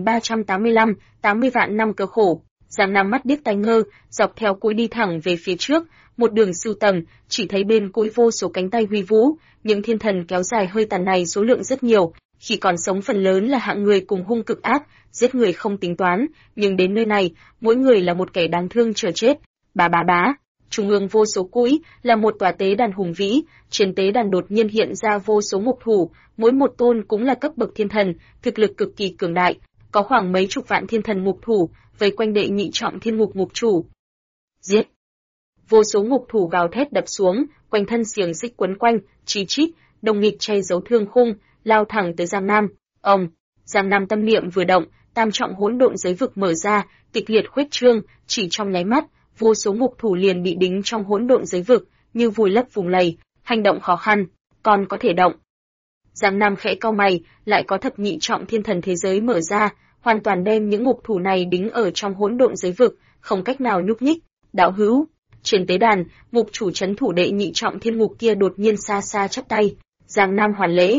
1385, 80 vạn năm cơ khổ. Giang Nam mắt điếc tai ngơ, dọc theo cũi đi thẳng về phía trước, một đường sưu tầm, chỉ thấy bên cũi vô số cánh tay huy vũ, những thiên thần kéo dài hơi tàn này số lượng rất nhiều, khi còn sống phần lớn là hạng người cùng hung cực ác, giết người không tính toán, nhưng đến nơi này, mỗi người là một kẻ đáng thương chờ chết. Bá, trung ương vô số cũi là một tòa tế đàn hùng vĩ, trên tế đàn đột nhiên hiện ra vô số ngục thủ, mỗi một tôn cũng là cấp bậc thiên thần, thực lực cực kỳ cường đại, có khoảng mấy chục vạn thiên thần ngục thủ, vây quanh đệ nhị trọng thiên ngục ngục chủ. Giết! Vô số ngục thủ gào thét đập xuống, quanh thân xiềng xích quấn quanh, chi chít, đồng nghịch che giấu thương khung, lao thẳng tới Giang Nam. Giang Nam tâm niệm vừa động, tam trọng hỗn độn giới vực mở ra, kịch liệt khuếch trương, chỉ trong nháy mắt, vô số ngục thủ liền bị đính trong hỗn độn giới vực, như vùi lấp vùng lầy, hành động khó khăn, còn có thể động. Giang Nam khẽ cau mày, lại có thập nhị trọng thiên thần thế giới mở ra, hoàn toàn đem những ngục thủ này đính ở trong hỗn độn giới vực, không cách nào nhúc nhích. Đạo hữu, trên tế đàn, ngục chủ trấn thủ đệ nhị trọng thiên ngục kia đột nhiên xa xa chắp tay. Giang Nam hoàn lễ.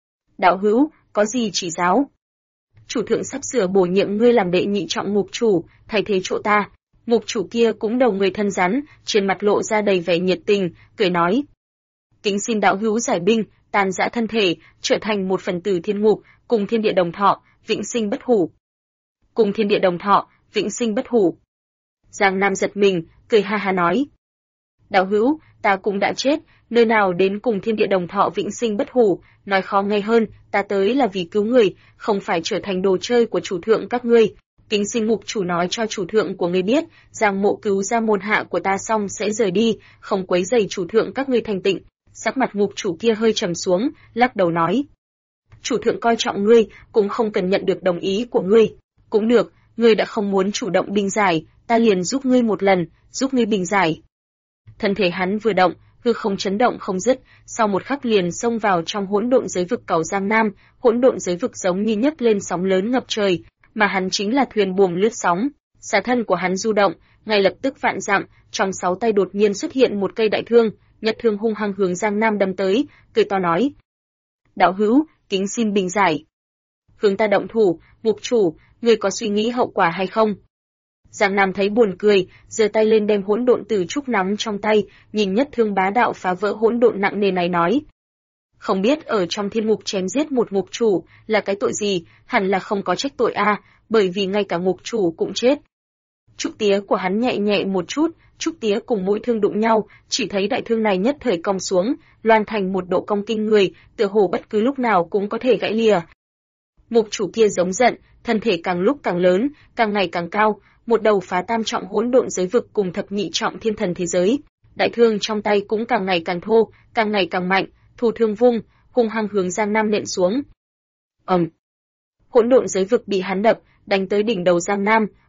Đạo hữu, có gì chỉ giáo? Chủ thượng sắp sửa bổ nhiệm ngươi làm đệ nhị trọng ngục chủ, thay thế chỗ ta. Ngục chủ kia cũng đầu người thân rắn, trên mặt lộ ra đầy vẻ nhiệt tình, cười nói: kính xin đạo hữu giải binh, tan rã thân thể, trở thành một phần tử thiên ngục, cùng thiên địa đồng thọ, vĩnh sinh bất hủ. Cùng thiên địa đồng thọ, vĩnh sinh bất hủ. Giang Nam giật mình, cười ha ha nói: đạo hữu, ta cũng đã chết, nơi nào đến cùng thiên địa đồng thọ vĩnh sinh bất hủ, nói khó nghe hơn, ta tới là vì cứu người, không phải trở thành đồ chơi của chủ thượng các ngươi. Kính xin ngục chủ nói cho chủ thượng của ngươi biết, rằng mộ cứu ra môn hạ của ta xong sẽ rời đi, không quấy rầy chủ thượng các ngươi thành tịnh. Sắc mặt ngục chủ kia hơi trầm xuống, lắc đầu nói: chủ thượng coi trọng ngươi, cũng không cần nhận được đồng ý của ngươi. Cũng được, ngươi đã không muốn chủ động bình giải, ta liền giúp ngươi một lần, giúp ngươi bình giải. Thân thể hắn vừa động, hư không chấn động không dứt, sau một khắc liền xông vào trong hỗn độn giới vực cầu Giang Nam, hỗn độn giới vực giống như nhấc lên sóng lớn ngập trời, mà hắn chính là thuyền buồm lướt sóng. Xà thân của hắn du động, ngay lập tức vạn dặm, trong 6 tay đột nhiên xuất hiện một cây đại thương, nhật thương hung hăng hướng Giang Nam đâm tới, cười to nói: đạo hữu, kính xin bình giải. Hướng ta động thủ, ngục chủ, ngươi có suy nghĩ hậu quả hay không? Giang Nam thấy buồn cười, giơ tay lên đem hỗn độn tử trúc nắm trong tay, nhìn nhất thương bá đạo phá vỡ hỗn độn nặng nề này nói: không biết ở trong thiên ngục chém giết một ngục chủ là cái tội gì, hẳn là không có trách tội a, bởi vì ngay cả ngục chủ cũng chết. Trúc tía của hắn nhẹ nhẹ một chút, trúc tía cùng mũi thương đụng nhau, chỉ thấy đại thương này nhất thời cong xuống, loan thành một độ cong kinh người, tựa hồ bất cứ lúc nào cũng có thể gãy lìa. Ngục chủ kia giống giận, thân thể càng lúc càng lớn, càng ngày càng cao, một đầu phá tam trọng hỗn độn giới vực cùng thập nhị trọng thiên thần thế giới. Đại thương trong tay cũng càng ngày càng thô, càng ngày càng mạnh, thủ thương vung, hung hăng hướng Giang Nam nện xuống. Hỗn độn giới vực bị hắn đập, đánh tới đỉnh đầu Giang Nam,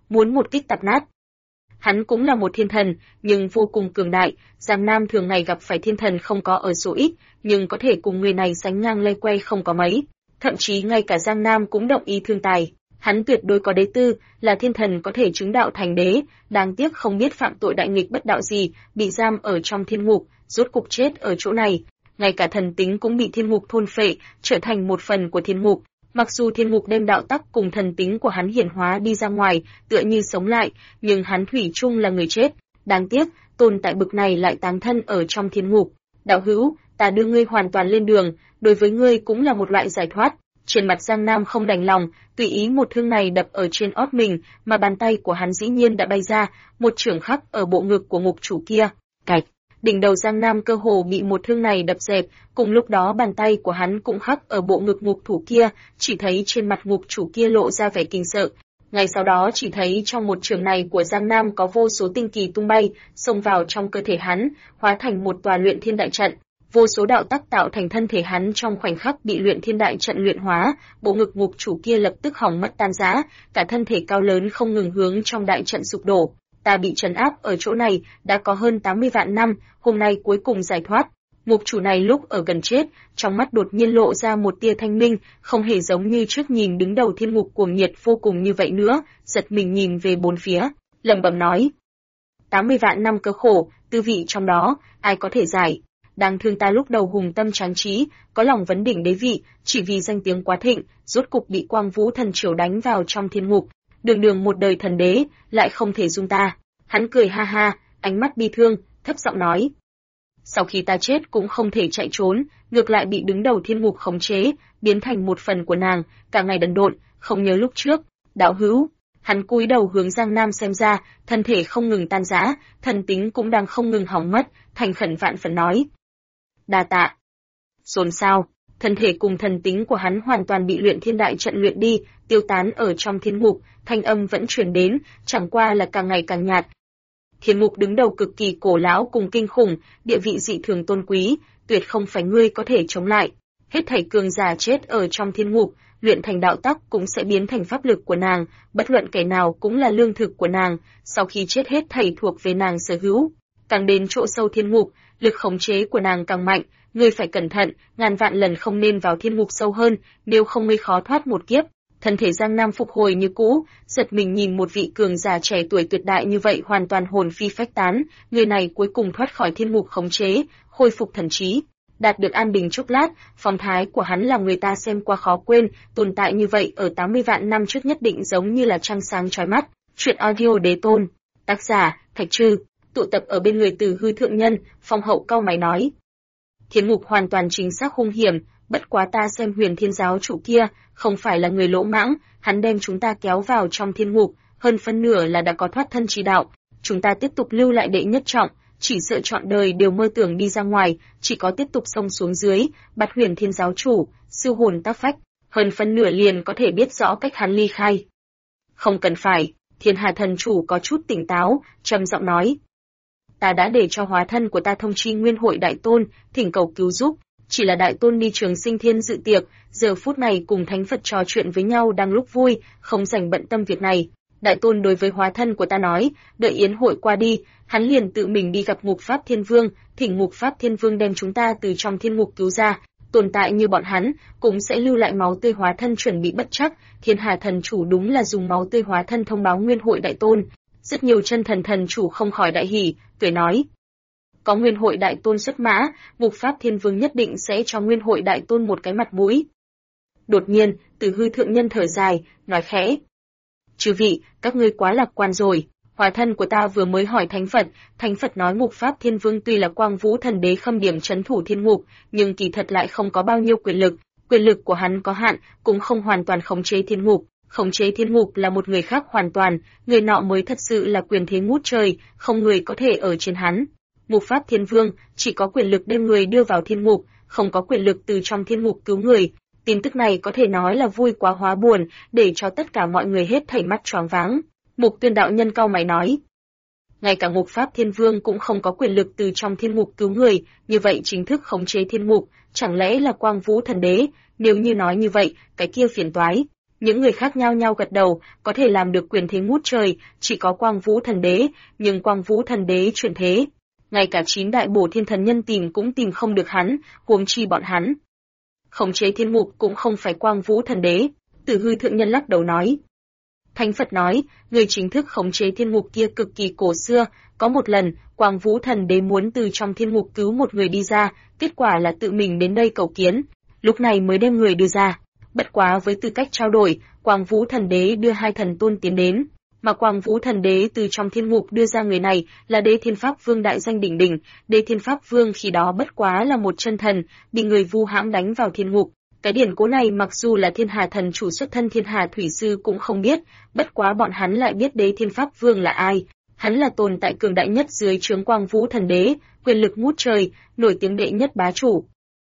muốn một kích tạp nát. Hắn cũng là một thiên thần, nhưng vô cùng cường đại, Giang Nam thường ngày gặp phải thiên thần không có ở số ít, nhưng có thể cùng người này sánh ngang lây quay không có mấy. Thậm chí ngay cả Giang Nam cũng động ý thương tài. Hắn tuyệt đối có đế tư, là thiên thần có thể chứng đạo thành đế, đáng tiếc không biết phạm tội đại nghịch bất đạo gì, bị giam ở trong thiên ngục, rốt cục chết ở chỗ này. Ngay cả thần tính cũng bị thiên ngục thôn phệ, trở thành một phần của thiên ngục. Mặc dù thiên ngục đem đạo tắc cùng thần tính của hắn hiển hóa đi ra ngoài, tựa như sống lại, nhưng hắn thủy chung là người chết. Đáng tiếc, tồn tại bực này lại táng thân ở trong thiên ngục. Đạo hữu, ta đưa ngươi hoàn toàn lên đường, đối với ngươi cũng là một loại giải thoát. Trên mặt Giang Nam không đành lòng, tùy ý một thương này đập ở trên ót mình, mà bàn tay của hắn dĩ nhiên đã bay ra, một chưởng khắc ở bộ ngực của ngục chủ kia. Cạch, đỉnh đầu Giang Nam cơ hồ bị một thương này đập dẹp, cùng lúc đó bàn tay của hắn cũng khắc ở bộ ngực ngục thủ kia, chỉ thấy trên mặt ngục chủ kia lộ ra vẻ kinh sợ. Ngay sau đó chỉ thấy trong một trường này của Giang Nam có vô số tinh kỳ tung bay, xông vào trong cơ thể hắn, hóa thành một tòa luyện thiên đại trận. Vô số đạo tắc tạo thành thân thể hắn trong khoảnh khắc bị luyện thiên đại trận luyện hóa, bộ ngực ngục chủ kia lập tức hỏng mất tan rã, cả thân thể cao lớn không ngừng hướng trong đại trận sụp đổ. Ta bị trấn áp ở chỗ này đã có hơn 80 vạn năm, hôm nay cuối cùng giải thoát. Ngục chủ này lúc ở gần chết, trong mắt đột nhiên lộ ra một tia thanh minh, không hề giống như trước nhìn đứng đầu thiên ngục cuồng nhiệt vô cùng như vậy nữa, giật mình nhìn về bốn phía, lẩm bẩm nói: 80 vạn năm cơ khổ, tư vị trong đó, ai có thể giải? Đáng thương ta lúc đầu hùng tâm tráng trí, có lòng vấn đỉnh đế vị, chỉ vì danh tiếng quá thịnh, rốt cục bị Quang Vũ thần triều đánh vào trong thiên ngục, đường đường một đời thần đế, lại không thể dung ta. Hắn cười ha ha, ánh mắt bi thương, thấp giọng nói: sau khi ta chết cũng không thể chạy trốn, ngược lại bị đứng đầu thiên ngục khống chế, biến thành một phần của nàng, cả ngày đần độn, không nhớ lúc trước. Đạo hữu, hắn cúi đầu hướng Giang Nam xem ra, thân thể không ngừng tan rã, thần tính cũng đang không ngừng hỏng mất, thành khẩn vạn phần nói: đa tạ. Xôn xao, thân thể cùng thần tính của hắn hoàn toàn bị luyện thiên đại trận luyện đi, tiêu tán ở trong thiên ngục, thanh âm vẫn truyền đến, chẳng qua là càng ngày càng nhạt. Thiên ngục đứng đầu cực kỳ cổ lão cùng kinh khủng, địa vị dị thường tôn quý, tuyệt không phải ngươi có thể chống lại. Hết thảy cường giả chết ở trong thiên ngục, luyện thành đạo tắc cũng sẽ biến thành pháp lực của nàng, bất luận kẻ nào cũng là lương thực của nàng, sau khi chết hết thảy thuộc về nàng sở hữu. Càng đến chỗ sâu thiên ngục, lực khống chế của nàng càng mạnh, ngươi phải cẩn thận, ngàn vạn lần không nên vào thiên ngục sâu hơn, nếu không ngươi khó thoát một kiếp. Thân thể Giang Nam phục hồi như cũ, giật mình nhìn một vị cường giả trẻ tuổi tuyệt đại như vậy hoàn toàn hồn phi phách tán, người này cuối cùng thoát khỏi thiên ngục khống chế, khôi phục thần trí, đạt được an bình chốc lát, phong thái của hắn làm người ta xem qua khó quên, tồn tại như vậy ở 80 vạn năm trước nhất định giống như là trăng sáng chói mắt. Truyện audio Đế Tôn, tác giả Thạch Trư, tụ tập ở bên người Từ Hư thượng nhân. Phong Hậu cau mày nói: thiên ngục hoàn toàn chính xác hung hiểm, bất quá ta xem Huyền Thiên giáo chủ kia không phải là người lỗ mãng, hắn đem chúng ta kéo vào trong thiên ngục, hơn phân nửa là đã có thoát thân chi đạo, chúng ta tiếp tục lưu lại đệ nhất trọng, chỉ sợ trọn đời đều mơ tưởng đi ra ngoài, chỉ có tiếp tục xông xuống dưới, bắt Huyền Thiên giáo chủ, siêu hồn tác phách, hơn phân nửa liền có thể biết rõ cách hắn ly khai. Không cần phải, Thiên Hà thần chủ có chút tỉnh táo, trầm giọng nói: ta đã để cho hóa thân của ta thông chi Nguyên Hội Đại Tôn, thỉnh cầu cứu giúp, chỉ là Đại Tôn đi Trường Sinh Thiên dự tiệc, giờ phút này cùng Thánh Phật trò chuyện với nhau đang lúc vui, không rảnh bận tâm việc này. Đại Tôn đối với hóa thân của ta nói, đợi yến hội qua đi, hắn liền tự mình đi gặp Ngục Pháp Thiên Vương, thỉnh Ngục Pháp Thiên Vương đem chúng ta từ trong thiên ngục cứu ra. Tồn tại như bọn hắn, cũng sẽ lưu lại máu tươi hóa thân chuẩn bị bất chắc. Thiên Hà thần chủ đúng là dùng máu tươi hóa thân thông báo Nguyên Hội Đại Tôn. Rất nhiều chân thần thần chủ không khỏi đại hỉ, cười nói: có Nguyên Hội Đại Tôn xuất mã, Ngục Pháp Thiên Vương nhất định sẽ cho Nguyên Hội Đại Tôn một cái mặt mũi. Đột nhiên, Từ Hư thượng nhân thở dài, nói khẽ: chư vị, các ngươi quá lạc quan rồi. Hóa thân của ta vừa mới hỏi Thánh Phật nói Ngục Pháp Thiên Vương tuy là Quang Vũ thần đế khâm điểm trấn thủ thiên ngục, nhưng kỳ thật lại không có bao nhiêu quyền lực của hắn có hạn, cũng không hoàn toàn khống chế thiên ngục. Khống chế thiên ngục là một người khác hoàn toàn, người nọ mới thật sự là quyền thế ngút trời, không người có thể ở trên hắn. Ngục Pháp Thiên Vương chỉ có quyền lực đem người đưa vào thiên ngục, không có quyền lực từ trong thiên ngục cứu người. Tin tức này có thể nói là vui quá hóa buồn, để cho tất cả mọi người hết thảy mắt choáng váng. Mục Tuyên đạo nhân cau mày nói: ngay cả Ngục Pháp Thiên Vương cũng không có quyền lực từ trong thiên ngục cứu người, như vậy chính thức khống chế thiên ngục, chẳng lẽ là Quang Vũ thần đế? Nếu như nói như vậy, cái kia phiền toái. Những người khác nhao nhao gật đầu, có thể làm được quyền thế ngút trời, chỉ có Quang Vũ Thần Đế, nhưng Quang Vũ Thần Đế chuyển thế. Ngay cả 9 đại bổ thiên thần nhân tìm cũng tìm không được hắn, huống chi bọn hắn. Khống chế thiên mục cũng không phải Quang Vũ Thần Đế, Tử Hư Thượng Nhân lắc đầu nói. Thánh Phật nói, người chính thức khống chế thiên ngục kia cực kỳ cổ xưa, có một lần, Quang Vũ Thần Đế muốn từ trong thiên ngục cứu một người đi ra, kết quả là tự mình đến đây cầu kiến, lúc này mới đem người đưa ra. Bất quá với tư cách trao đổi, Quang Vũ Thần Đế đưa 2 thần tôn tiến đến, mà Quang Vũ Thần Đế từ trong thiên ngục đưa ra người này là Đế Thiên Pháp Vương đại danh đỉnh đỉnh, Đế Thiên Pháp Vương khi đó bất quá là một chân thần, bị người vu hãm đánh vào thiên ngục. Cái điển cố này mặc dù là Thiên Hà Thần chủ xuất thân Thiên Hà Thủy Sư cũng không biết, bất quá bọn hắn lại biết Đế Thiên Pháp Vương là ai. Hắn là tồn tại cường đại nhất dưới trướng Quang Vũ Thần Đế, quyền lực ngút trời, nổi tiếng đệ nhất bá chủ.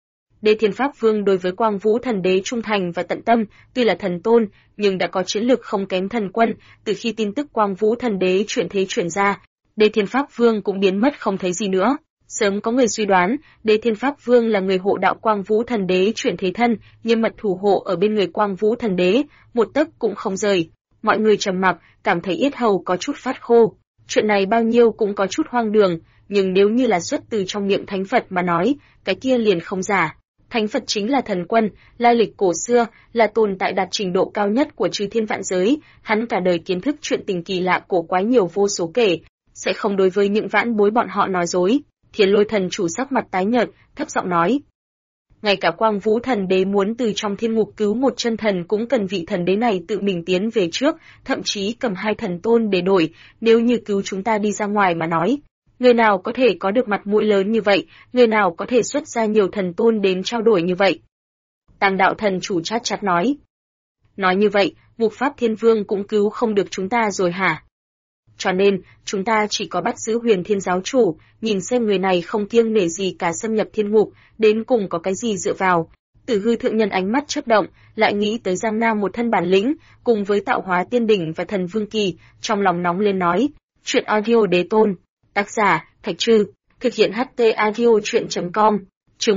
Đế Thiên Pháp Vương đối với Quang Vũ Thần Đế trung thành và tận tâm, tuy là thần tôn, nhưng đã có chiến lược không kém thần quân, từ khi tin tức Quang Vũ Thần Đế chuyển thế chuyển ra, Đế Thiên Pháp Vương cũng biến mất không thấy gì nữa. Sớm có người suy đoán, Đế Thiên Pháp Vương là người hộ đạo Quang Vũ Thần Đế chuyển thế thân, nghiêm mật thủ hộ ở bên người Quang Vũ Thần Đế, một tấc cũng không rời. Mọi người trầm mặc, cảm thấy yết hầu có chút phát khô. Chuyện này bao nhiêu cũng có chút hoang đường, nhưng nếu như là xuất từ trong miệng Thánh Phật mà nói, cái kia liền không giả. Thánh Phật chính là thần quân, lai lịch cổ xưa, là tồn tại đạt trình độ cao nhất của chư thiên vạn giới, hắn cả đời kiến thức chuyện tình kỳ lạ cổ quái nhiều vô số kể, sẽ không đối với những vãn bối bọn họ nói dối. Thiên Lôi Thần chủ sắc mặt tái nhợt, thấp giọng nói. Ngay cả Quang Vũ Thần Đế muốn từ trong thiên ngục cứu một chân thần cũng cần vị thần đế này tự mình tiến về trước, thậm chí cầm 2 thần tôn để đổi, nếu như cứu chúng ta đi ra ngoài mà nói. Người nào có thể có được mặt mũi lớn như vậy, người nào có thể xuất ra nhiều thần tôn đến trao đổi như vậy? Tàng Đạo Thần chủ chát chát nói. Nói như vậy, Ngục Pháp Thiên Vương cũng cứu không được chúng ta rồi hả? Cho nên, chúng ta chỉ có bắt giữ Huyền Thiên giáo chủ, nhìn xem người này không kiêng nể gì cả xâm nhập thiên ngục, đến cùng có cái gì dựa vào. Tử Hư Thượng Nhân ánh mắt chớp động, lại nghĩ tới Giang Nam một thân bản lĩnh, cùng với Tạo Hóa Tiên Đỉnh và Thần Vương Kỳ, trong lòng nóng lên nói. Chuyện audio đế tôn. Tác giả, Thạch Trư. Thực hiện HT audio chuyện.com. Chương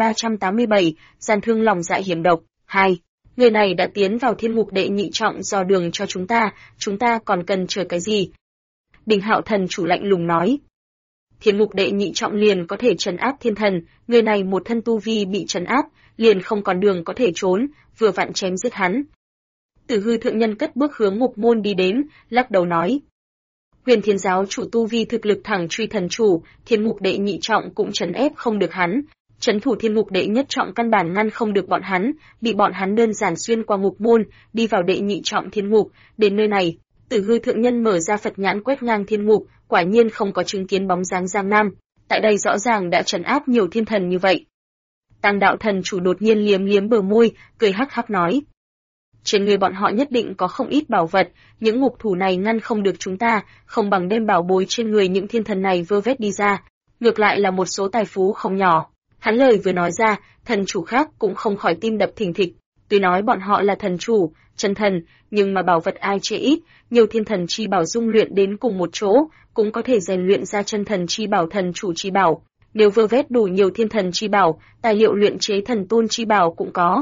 1387, Gian thương lòng dạ hiểm độc. 2. Người này đã tiến vào thiên ngục đệ nhị trọng dò đường cho chúng ta còn cần chờ cái gì? Đình Hạo Thần chủ lạnh lùng nói. Thiên ngục đệ nhị trọng liền có thể trấn áp thiên thần, người này một thân tu vi bị trấn áp, liền không còn đường có thể trốn, vừa vặn chém giết hắn. Tử Hư Thượng Nhân cất bước hướng ngục môn đi đến, lắc đầu nói. Huyền Thiên giáo chủ tu vi thực lực thẳng truy thần chủ, thiên ngục đệ nhị trọng cũng trấn ép không được hắn. Trấn thủ thiên ngục đệ nhất trọng căn bản ngăn không được bọn hắn, bị bọn hắn đơn giản xuyên qua ngục môn, đi vào đệ nhị trọng thiên ngục, đến nơi này, Tử Hư Thượng Nhân mở ra Phật nhãn quét ngang thiên ngục, quả nhiên không có chứng kiến bóng dáng Giang Nam, tại đây rõ ràng đã trấn áp nhiều thiên thần như vậy. Tàng Đạo Thần chủ đột nhiên liếm liếm bờ môi, cười hắc hắc nói. Trên người bọn họ nhất định có không ít bảo vật, những ngục thủ này ngăn không được chúng ta, không bằng đem bảo bối trên người những thiên thần này vơ vét đi ra, ngược lại là một số tài phú không nhỏ. Hắn lời vừa nói ra, thần chủ khác cũng không khỏi tim đập thình thịch, tuy nói bọn họ là thần chủ, chân thần, nhưng mà bảo vật ai chê ít, nhiều thiên thần chi bảo dung luyện đến cùng một chỗ, cũng có thể rèn luyện ra chân thần chi bảo thần chủ chi bảo. Nếu vơ vét đủ nhiều thiên thần chi bảo, tài liệu luyện chế thần tôn chi bảo cũng có.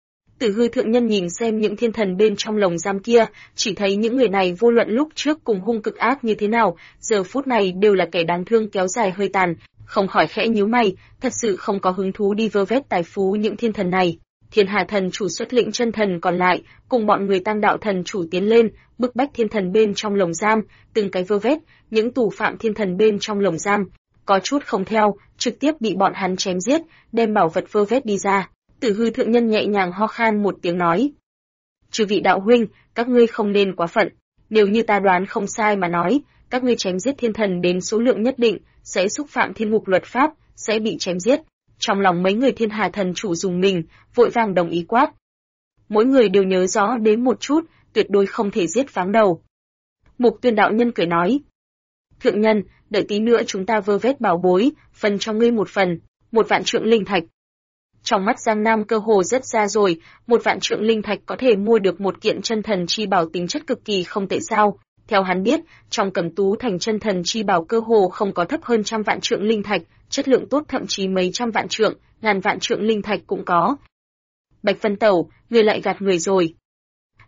Tử Hư Thượng Nhân nhìn xem những thiên thần bên trong lồng giam kia, chỉ thấy những người này vô luận lúc trước cùng hung cực ác như thế nào, giờ phút này đều là kẻ đáng thương kéo dài hơi tàn, không khỏi khẽ nhíu mày, thật sự không có hứng thú đi vơ vét tài phú những thiên thần này. Thiên Hà Thần chủ xuất lĩnh chân thần còn lại, cùng bọn người Tang Đạo Thần chủ tiến lên, bức bách thiên thần bên trong lồng giam, từng cái vơ vét, những tù phạm thiên thần bên trong lồng giam, có chút không theo, trực tiếp bị bọn hắn chém giết, đem bảo vật vơ vét đi ra. Tử Hư Thượng Nhân nhẹ nhàng ho khan một tiếng nói. Chư vị đạo huynh, các ngươi không nên quá phận, nếu như ta đoán không sai mà nói, các ngươi chém giết thiên thần đến số lượng nhất định, sẽ xúc phạm thiên ngục luật pháp, sẽ bị chém giết. Trong lòng mấy người Thiên Hà Thần chủ dùng mình, vội vàng đồng ý quát. Mỗi người đều nhớ rõ đến một chút, tuyệt đối không thể giết váng đầu. Mục Tuyên đạo nhân cười nói. Thượng nhân, đợi tí nữa chúng ta vơ vét bảo bối, phần cho ngươi một phần, 1.000 trượng linh thạch. Trong mắt Giang Nam cơ hồ rất ra rồi, 1.000 trượng linh thạch có thể mua được một kiện chân thần chi bảo tính chất cực kỳ không tệ sao. Theo hắn biết, trong Cẩm Tú thành chân thần chi bảo cơ hồ không có thấp hơn 100.000 trượng linh thạch, chất lượng tốt thậm chí mấy trăm vạn trượng, ngàn vạn trượng linh thạch cũng có. Bạch Vân Tẩu, ngươi lại gạt người rồi.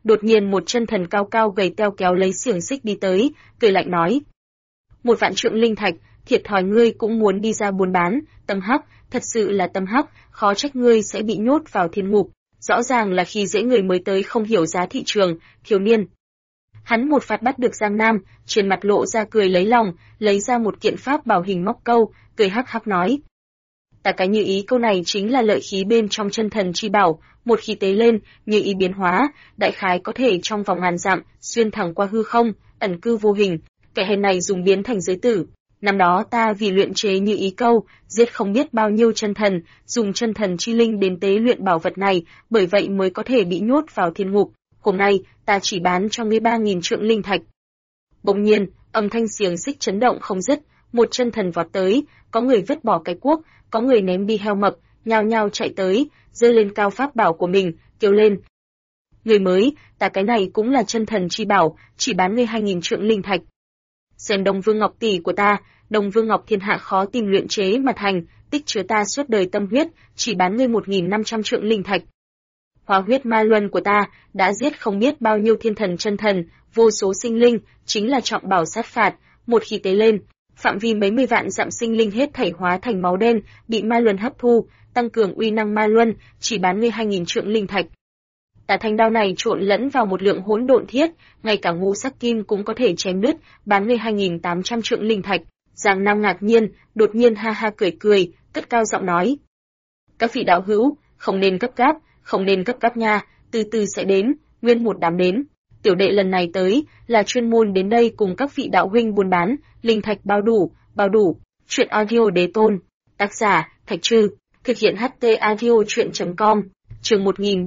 đột nhiên một chân thần cao cao gầy teo kéo lấy xiềng xích đi tới, cười lạnh nói: "1 vạn trượng linh thạch, thiệt thòi ngươi cũng muốn đi ra buôn bán, tâm hắc, thật sự là tâm hắc, khó trách ngươi sẽ bị nhốt vào thiên ngục, rõ ràng là khi dễ người mới tới không hiểu giá thị trường, thiếu niên." Hắn một phát bắt được Giang Nam, trên mặt lộ ra cười lấy lòng, lấy ra một kiện pháp bảo hình móc câu, cười hắc hắc nói: "Ta cái như ý câu này chính là lợi khí bên trong chân thần chi bảo, một khi tế lên, như ý biến hóa, đại khái có thể trong vòng ngàn dặm, xuyên thẳng qua hư không, ẩn cư vô hình, kẻ hèn này dùng biến thành giới tử. Năm đó ta vì luyện chế như ý câu, giết không biết bao nhiêu chân thần, dùng chân thần chi linh đến tế luyện bảo vật này, bởi vậy mới có thể bị nhốt vào thiên ngục. Hôm nay, ta chỉ bán cho ngươi 3.000 trượng linh thạch." Bỗng nhiên, âm thanh xiềng xích chấn động không dứt, một chân thần vọt tới, có người vứt bỏ cái cuốc, có người ném đi heo mập, nhao nhao chạy tới, giơ lên cao pháp bảo của mình, kêu lên: "Người mới, ta cái này cũng là chân thần chi bảo, chỉ bán ngươi 2.000 trượng linh thạch. Xem Đông Vương Ngọc tỷ của ta, Đông Vương Ngọc thiên hạ khó tìm luyện chế mà thành, tích chứa ta suốt đời tâm huyết, chỉ bán ngươi 1.500 trượng linh thạch. Hóa huyết ma luân của ta, đã giết không biết bao nhiêu thiên thần chân thần, vô số sinh linh, chính là trọng bảo sát phạt, một khi tế lên, phạm vi mấy mươi vạn dặm sinh linh hết thảy hóa thành máu đen, bị ma luân hấp thu, tăng cường uy năng ma luân, chỉ bán ngươi 2.000 trượng linh thạch." Tà thanh đao này trộn lẫn vào một lượng hỗn độn thiết, ngay cả ngũ sắc kim cũng có thể chém đứt, bán ngươi 2.800 trượng linh thạch. Giang Nam ngạc nhiên, đột nhiên ha ha cười cười, cất cao giọng nói: "Các vị đạo hữu, không nên gấp gáp, không nên gấp gáp nha, từ từ sẽ đến, nguyên một đám đến. Tiểu đệ lần này tới, là chuyên môn đến đây cùng các vị đạo huynh buôn bán, linh thạch bao đủ, bao đủ." Truyện audio đế tôn. Tác giả: Thạch Trư. Thực hiện HT audio truyện.com. Chương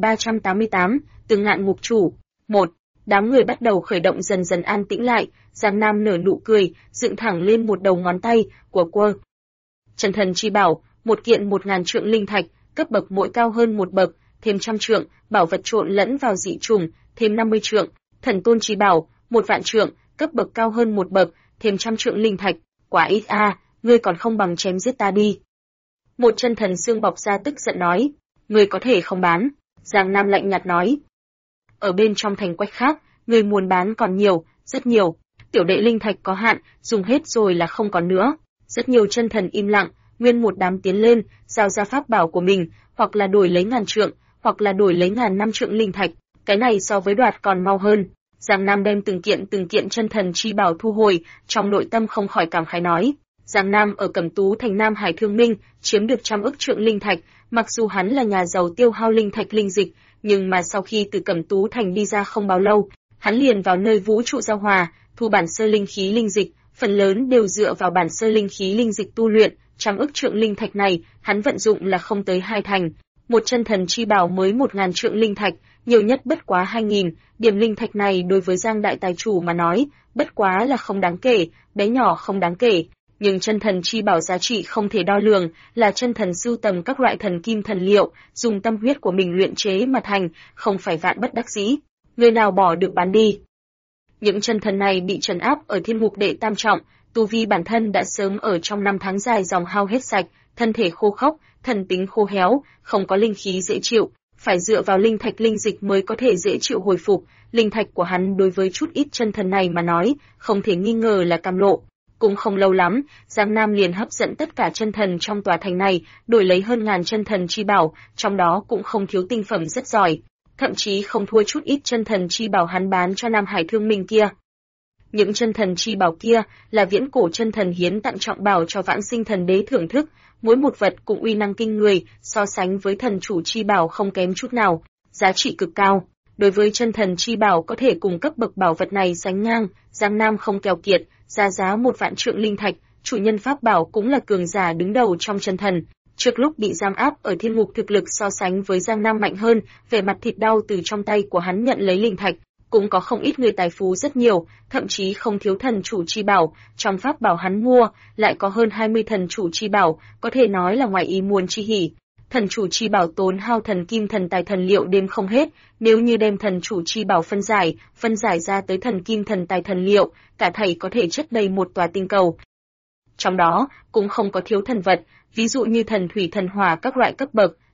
1388, Từ ngạn ngục chủ. 1. Đám người bắt đầu khởi động dần dần an tĩnh lại, Giang Nam nở nụ cười, dựng thẳng lên một đầu ngón tay, của chân thần chi bảo, một kiện 1.000 trượng linh thạch, cấp bậc mỗi cao hơn một bậc, thêm 100 trượng, bảo vật trộn lẫn vào dị trùng, thêm 50 trượng, thần tôn chi bảo, 1 vạn trượng, cấp bậc cao hơn một bậc, thêm 100 trượng linh thạch, quá ít a, ngươi còn không bằng chém giết ta đi. Một chân thần xương bọc ra tức giận nói: "Ngươi có thể không bán." Giang Nam lạnh nhạt nói: "Ở bên trong thành quách khác, ngươi muốn bán còn nhiều, rất nhiều. Tiểu đệ linh thạch có hạn, dùng hết rồi là không còn nữa." Rất nhiều chân thần im lặng, nguyên một đám tiến lên, giao ra pháp bảo của mình, hoặc là đổi lấy 1.000 trượng, hoặc là đổi lấy 1.500 trượng linh thạch. Cái này so với đoạt còn mau hơn. Giang Nam đem từng kiện chân thần chi bảo thu hồi, trong nội tâm không khỏi cảm khái nói: Giang Nam ở Cẩm Tú thành Nam Hải Thương Minh, chiếm được 100 ức trượng linh thạch, mặc dù hắn là nhà giàu tiêu hao linh thạch linh dịch, nhưng mà sau khi từ Cẩm Tú thành đi ra không bao lâu, hắn liền vào nơi vũ trụ giao hòa, thu bản sơ linh khí linh dịch, phần lớn đều dựa vào bản sơ linh khí linh dịch tu luyện, 100 ức trượng linh thạch này, hắn vận dụng là không tới 2 thành. Một chân thần chi bảo mới 1.000 trượng linh thạch, nhiều nhất bất quá 2.000, điểm linh thạch này đối với Giang đại tài chủ mà nói, bất quá là không đáng kể, bé nhỏ không đáng kể. Nhưng chân thần chi bảo giá trị không thể đo lường, là chân thần sưu tầm các loại thần kim thần liệu, dùng tâm huyết của mình luyện chế mà thành, không phải vạn bất đắc dĩ. Người nào bỏ được bán đi. Những chân thần này bị trấn áp ở thiên ngục đệ tam trọng, tu vi bản thân đã sớm ở trong 5 tháng dài dòng hao hết sạch, thân thể khô khốc, thần tính khô héo, không có linh khí dễ chịu, phải dựa vào linh thạch linh dịch mới có thể dễ chịu hồi phục. Linh thạch của hắn đối với chút ít chân thần này mà nói, không thể nghi ngờ là cam lộ. Cũng không lâu lắm, Giang Nam liền hấp dẫn tất cả chân thần trong tòa thành này, đổi lấy hơn 1.000 chân thần chi bảo, trong đó cũng không thiếu tinh phẩm rất giỏi, thậm chí không thua chút ít chân thần chi bảo hắn bán cho Nam Hải Thương Minh kia. Những chân thần chi bảo kia là viễn cổ chân thần hiến tặng trọng bảo cho vãng sinh thần đế thưởng thức, mỗi một vật cũng uy năng kinh người, so sánh với thần chủ chi bảo không kém chút nào, giá trị cực cao. Đối với chân thần chi bảo có thể cùng cấp bậc bảo vật này sánh ngang, Giang Nam không keo kiệt, ra giá 1 vạn trượng linh thạch, chủ nhân pháp bảo cũng là cường giả đứng đầu trong chân thần. Trước lúc bị giam áp ở thiên ngục thực lực so sánh với Giang Nam mạnh hơn, vẻ mặt thịt đau từ trong tay của hắn nhận lấy linh thạch, cũng có không ít người tài phú rất nhiều, thậm chí không thiếu thần chủ chi bảo, trong pháp bảo hắn mua, lại có hơn 20 thần chủ chi bảo, có thể nói là ngoài ý muốn chi hỉ. Thần chủ chi bảo tốn hao thần kim thần tài thần liệu đêm không hết, nếu như đem thần chủ chi bảo phân giải ra tới thần kim thần tài thần liệu, cả thảy có thể chất đầy một tòa tinh cầu. Trong đó, cũng không có thiếu thần vật, ví dụ như thần thủy thần hỏa các loại cấp bậc,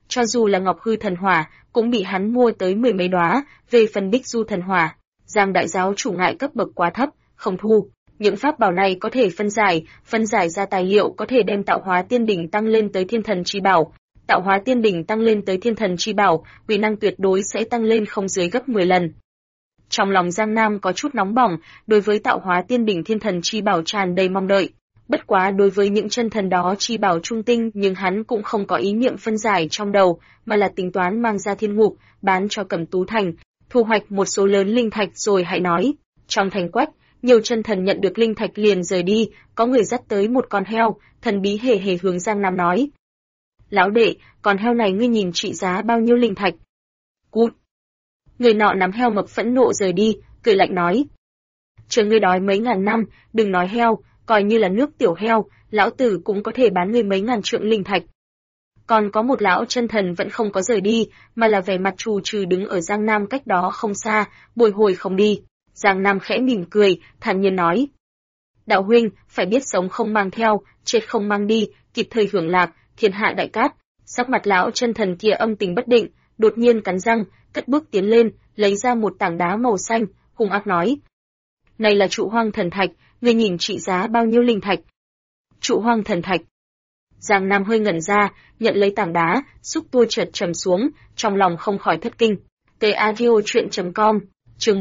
cho dù là Ngọc Hư thần hỏa, cũng bị hắn mua tới 10 mấy đóa, về phần Bích Du thần hỏa, Giang đại giáo chủ ngại cấp bậc quá thấp, không thu. Những pháp bảo này có thể phân giải ra tài liệu có thể đem tạo hóa tiên đỉnh tăng lên tới thiên thần chi bảo. Tạo hóa tiên đỉnh tăng lên tới thiên thần chi bảo, uy năng tuyệt đối sẽ tăng lên không dưới gấp 10 lần. Trong lòng Giang Nam có chút nóng bỏng, đối với tạo hóa tiên đỉnh thiên thần chi bảo tràn đầy mong đợi. Bất quá đối với những chân thần đó chi bảo trung tinh, nhưng hắn cũng không có ý niệm phân giải trong đầu, mà là tính toán mang ra thiên ngục, bán cho Cẩm Tú Thành, thu hoạch một số lớn linh thạch rồi hãy nói. Trong thành quách, nhiều chân thần nhận được linh thạch liền rời đi, có người dắt tới một con heo, thần bí hề hề hướng Giang Nam nói: "Lão đệ, con heo này ngươi nhìn trị giá bao nhiêu linh thạch?" "Cút." Người nọ nắm heo mập phẫn nộ rời đi, cười lạnh nói: "Chờ ngươi đói mấy ngàn năm, đừng nói heo, coi như là nước tiểu heo, lão tử cũng có thể bán ngươi mấy ngàn trượng linh thạch." Còn có một lão chân thần vẫn không có rời đi, mà là vẻ mặt trù trừ đứng ở Giang Nam cách đó không xa, bồi hồi không đi. Giang Nam khẽ mỉm cười, thản nhiên nói: "Đạo huynh, phải biết sống không mang theo, chết không mang đi, kịp thời hưởng lạc, thiên hạ đại cát." Sắc mặt lão chân thần kia âm tình bất định, đột nhiên cắn răng, cất bước tiến lên, lấy ra một tảng đá màu xanh, hung ác nói: "Này là trụ hoang thần thạch, ngươi nhìn trị giá bao nhiêu linh thạch?" Trụ hoang thần thạch. Giang Nam hơi ngẩn ra, nhận lấy tảng đá, xúc tua chợt trầm xuống, trong lòng không khỏi thất kinh. TADioTruyện.com, chương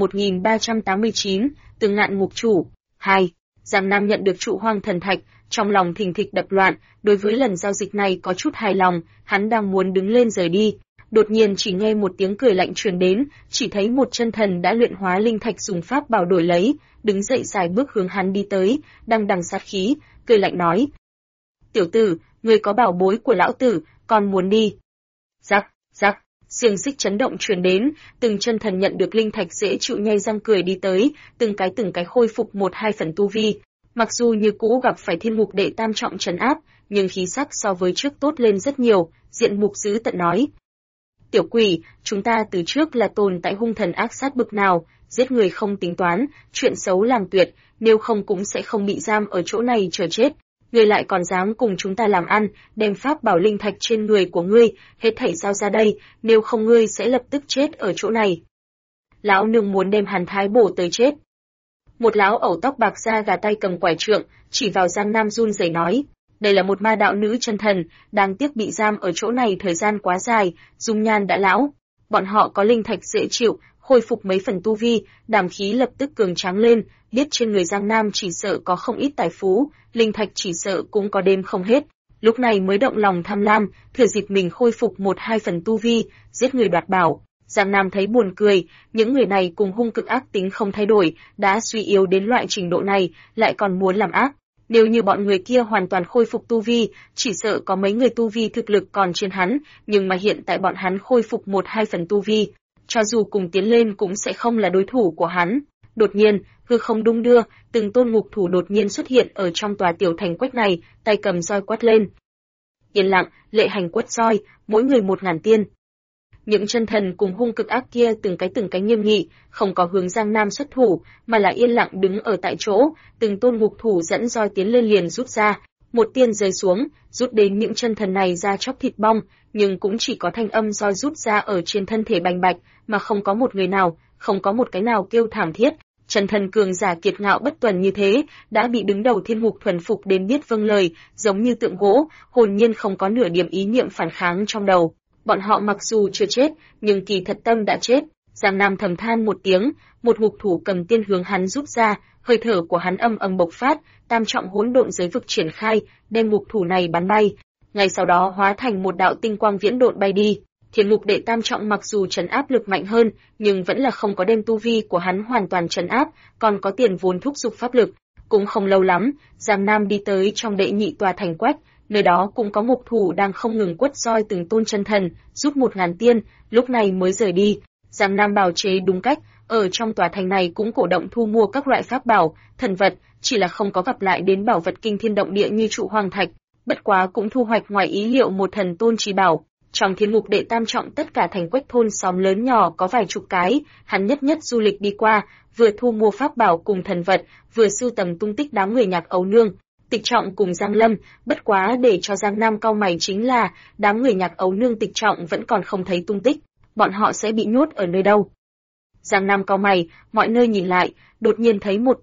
1389, Từ Ngạn Ngục Chủ. 2. Giang Nam nhận được trụ hoang thần thạch, trong lòng thình thịch đập loạn, đối với lần giao dịch này có chút hài lòng, hắn đang muốn đứng lên rời đi. Đột nhiên chỉ nghe một tiếng cười lạnh truyền đến, chỉ thấy một chân thần đã luyện hóa linh thạch dùng pháp bảo đổi lấy, đứng dậy xài bước hướng hắn đi tới, đằng đằng sát khí, cười lạnh nói: "Tiểu tử, ngươi có bảo bối của lão tử, còn muốn đi?" Rắc, rắc, xiềng xích chấn động truyền đến, từng chân thần nhận được linh thạch dễ chịu nhay răng cười đi tới, từng cái khôi phục 1-2 phần tu vi. Mặc dù như cũ gặp phải thiên mục đệ tam trọng trấn áp, nhưng khí sắc so với trước tốt lên rất nhiều, diện mục dữ tận nói: "Tiểu quỷ, chúng ta từ trước là tồn tại hung thần ác sát bực nào, giết người không tính toán, chuyện xấu làm tuyệt, nếu không cũng sẽ không bị giam ở chỗ này chờ chết. Ngươi lại còn dám cùng chúng ta làm ăn, đem pháp bảo linh thạch trên người của ngươi, hết thảy giao ra đây, nếu không ngươi sẽ lập tức chết ở chỗ này." Lão nương muốn đem hắn thái bổ tới chết. Một lão ẩu tóc bạc da gà tay cầm quải trượng, chỉ vào Giang Nam run rẩy nói: "Đây là một ma đạo nữ chân thần, đáng tiếc bị giam ở chỗ này thời gian quá dài, dung nhan đã lão. Bọn họ có linh thạch dễ chịu, khôi phục mấy phần tu vi, đàm khí lập tức cường tráng lên, biết trên người Giang Nam chỉ sợ có không ít tài phú, linh thạch chỉ sợ cũng có đêm không hết. Lúc này mới động lòng tham lam, thừa dịp mình khôi phục 1-2 phần tu vi, giết người đoạt bảo." Giang Nam thấy buồn cười, những người này cùng hung cực ác tính không thay đổi, đã suy yếu đến loại trình độ này, lại còn muốn làm ác. Nếu như bọn người kia hoàn toàn khôi phục tu vi, chỉ sợ có mấy người tu vi thực lực còn trên hắn, nhưng mà hiện tại bọn hắn khôi phục 1-2 phần tu vi, cho dù cùng tiến lên cũng sẽ không là đối thủ của hắn. Đột nhiên, hư không đung đưa, từng tôn ngục thủ đột nhiên xuất hiện ở trong tòa tiểu thành quách này, tay cầm roi quát lên: "Yên lặng, lệ hành quất roi, mỗi người 1000 tiên." Những chân thần cùng hung cực ác kia từng cái nghiêm nghị, không có hướng Giang Nam xuất thủ, mà là yên lặng đứng ở tại chỗ, từng tôn ngục thủ dẫn roi tiến lên liền rút ra, một tiên rơi xuống, rút đến những chân thần này ra chóc thịt bong, nhưng cũng chỉ có thanh âm roi rút ra ở trên thân thể bành bạch, mà không có một người nào, không có một cái nào kêu thảm thiết. Chân thần cường giả kiệt ngạo bất tuần như thế, đã bị đứng đầu thiên ngục thuần phục đến biết vâng lời, giống như tượng gỗ, hồn nhiên không có nửa điểm ý niệm phản kháng trong đầu. Bọn họ mặc dù chưa chết, nhưng kỳ thật tâm đã chết. Giang Nam thầm than một tiếng, một ngục thủ cầm tiên hướng hắn rút ra, hơi thở của hắn âm ầm bộc phát, tam trọng hỗn độn giới vực triển khai, đem ngục thủ này bắn bay. Ngay sau đó hóa thành một đạo tinh quang viễn độn bay đi. Thiên ngục đệ tam trọng mặc dù trấn áp lực mạnh hơn, nhưng vẫn là không có đem tu vi của hắn hoàn toàn trấn áp, còn có tiền vốn thúc giục pháp lực. Cũng không lâu lắm, Giang Nam đi tới trong đệ nhị tòa thành quách, nơi đó cũng có ngục thủ đang không ngừng quất roi từng tôn chân thần, rút 1000 tiên, lúc này mới rời đi. Giang Nam bào chế đúng cách, ở trong tòa thành này cũng cổ động thu mua các loại pháp bảo, thần vật, chỉ là không có gặp lại đến bảo vật kinh thiên động địa như trụ hoang thạch, bất quá cũng thu hoạch ngoài ý liệu một thần tôn trí bảo. Trong thiên ngục đệ tam trọng tất cả thành quách thôn xóm lớn nhỏ có vài chục cái, hắn nhất nhất du lịch đi qua, vừa thu mua pháp bảo cùng thần vật, vừa sưu tầm tung tích đám người Nhạc Ấu Nương. Tịch Trọng cùng Giang Lâm, bất quá để cho Giang Nam cau mày chính là, đám người Nhạc Ấu Nương Tịch Trọng vẫn còn không thấy tung tích, bọn họ sẽ bị nhốt ở nơi đâu? Giang Nam cau mày, mọi nơi nhìn lại, đột nhiên thấy một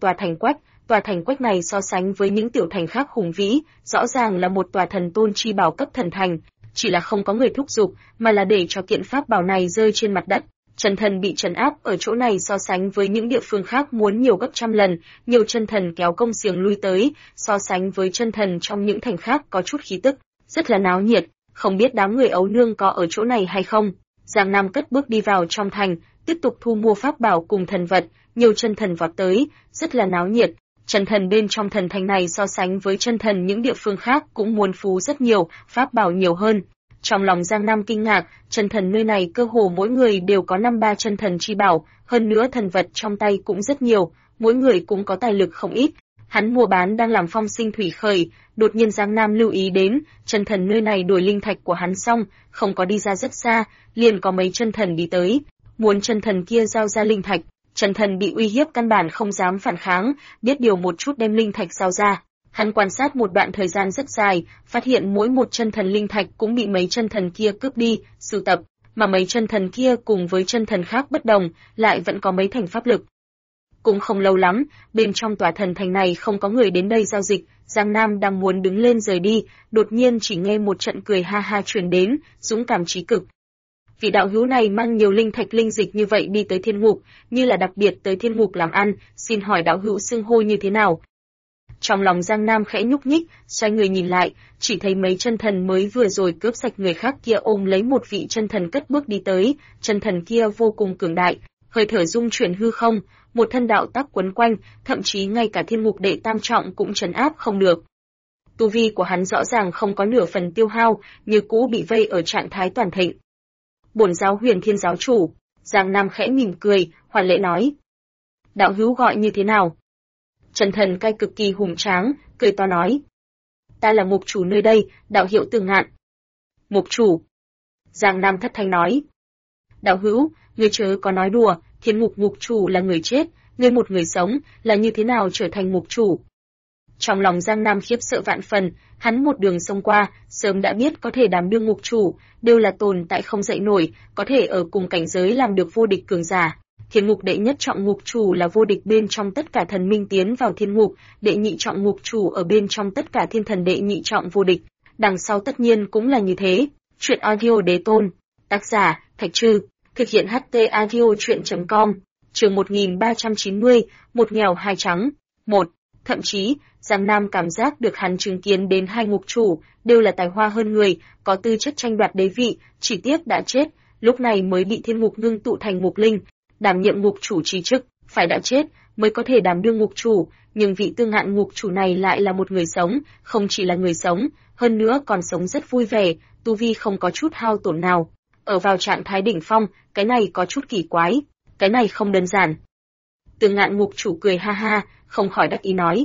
tòa thành quách này so sánh với những tiểu thành khác hùng vĩ, rõ ràng là một tòa thần tôn chi bảo cấp thần thành, chỉ là không có người thúc giục, mà là để cho kiện pháp bảo này rơi trên mặt đất. Chân thần bị trấn áp ở chỗ này so sánh với những địa phương khác muốn nhiều gấp trăm lần, nhiều chân thần kéo công xiềng lui tới, so sánh với chân thần trong những thành khác có chút khí tức, rất là náo nhiệt, không biết đám người Ấu Nương có ở chỗ này hay không. Giang Nam cất bước đi vào trong thành, tiếp tục thu mua pháp bảo cùng thần vật, nhiều chân thần vọt tới, rất là náo nhiệt. Chân thần bên trong thần thành này so sánh với chân thần những địa phương khác cũng muôn phú rất nhiều, pháp bảo nhiều hơn. Trong lòng Giang Nam kinh ngạc, chân thần nơi này cơ hồ mỗi người đều có 5-3 chân thần chi bảo, hơn nữa thần vật trong tay cũng rất nhiều, mỗi người cũng có tài lực không ít. Hắn mua bán đang làm phong sinh thủy khởi, đột nhiên Giang Nam lưu ý đến, chân thần nơi này đổi linh thạch của hắn xong, không có đi ra rất xa, liền có mấy chân thần đi tới, muốn chân thần kia giao ra linh thạch. Chân thần bị uy hiếp căn bản không dám phản kháng, biết điều một chút đem linh thạch giao ra. Hắn quan sát một đoạn thời gian rất dài, phát hiện mỗi một chân thần linh thạch cũng bị mấy chân thần kia cướp đi, sưu tập, mà mấy chân thần kia cùng với chân thần khác bất đồng, lại vẫn có mấy thành pháp lực. Cũng không lâu lắm, bên trong tòa thần thành này không có người đến đây giao dịch, Giang Nam đang muốn đứng lên rời đi, đột nhiên chỉ nghe một trận cười ha ha truyền đến, dũng cảm chí cực. Vị đạo hữu này mang nhiều linh thạch linh dịch như vậy đi tới thiên ngục, như là đặc biệt tới thiên ngục làm ăn, xin hỏi đạo hữu xưng hô như thế nào? Trong lòng Giang Nam khẽ nhúc nhích, xoay người nhìn lại, chỉ thấy mấy chân thần mới vừa rồi cướp sạch người khác kia ôm lấy một vị chân thần cất bước đi tới, chân thần kia vô cùng cường đại, hơi thở dung chuyển hư không, một thân đạo tắc quấn quanh, thậm chí ngay cả thiên ngục đệ tam trọng cũng trấn áp không được. Tu vi của hắn rõ ràng không có nửa phần tiêu hao, như cũ bị vây ở trạng thái toàn thịnh. Bổn giáo Huyền Thiên giáo chủ, Giang Nam khẽ mỉm cười, hoàn lễ nói. Đạo hữu gọi như thế nào? Chân thần cai cực kỳ hùng tráng, cười to nói. Ta là mục chủ nơi đây, đạo hiệu Tường Ngạn. Mục chủ. Giang Nam thất thanh nói. Đạo hữu, ngươi chớ có nói đùa, thiên ngục ngục chủ là người chết, ngươi một người sống, là như thế nào trở thành mục chủ? Trong lòng Giang Nam khiếp sợ vạn phần, hắn một đường xông qua, sớm đã biết có thể đảm đương ngục chủ, đều là tồn tại không dậy nổi, có thể ở cùng cảnh giới làm được vô địch cường giả. Thiên ngục đệ nhất trọng ngục chủ là vô địch bên trong tất cả thần minh tiến vào thiên ngục, đệ nhị trọng ngục chủ ở bên trong tất cả thiên thần đệ nhị trọng vô địch, đằng sau tất nhiên cũng là như thế. Truyện audio đế tôn, tác giả Thạch Trư, thực hiện HT audio truyện.com, chương 1390, một nghèo hai trắng, 1. Thậm chí, Giang Nam cảm giác được hắn chứng kiến đến hai ngục chủ, đều là tài hoa hơn người, có tư chất tranh đoạt đế vị, chỉ tiếc đã chết, lúc này mới bị thiên ngục ngưng tụ thành ngục linh, đảm nhiệm ngục chủ trí chức, phải đã chết, mới có thể đảm đương ngục chủ, nhưng vị Tương Ngạn ngục chủ này lại là một người sống, không chỉ là người sống, hơn nữa còn sống rất vui vẻ, tu vi không có chút hao tổn nào. Ở vào trạng thái đỉnh phong, cái này có chút kỳ quái, cái này không đơn giản. Tương Ngạn ngục chủ cười ha ha, không khỏi đắc ý nói.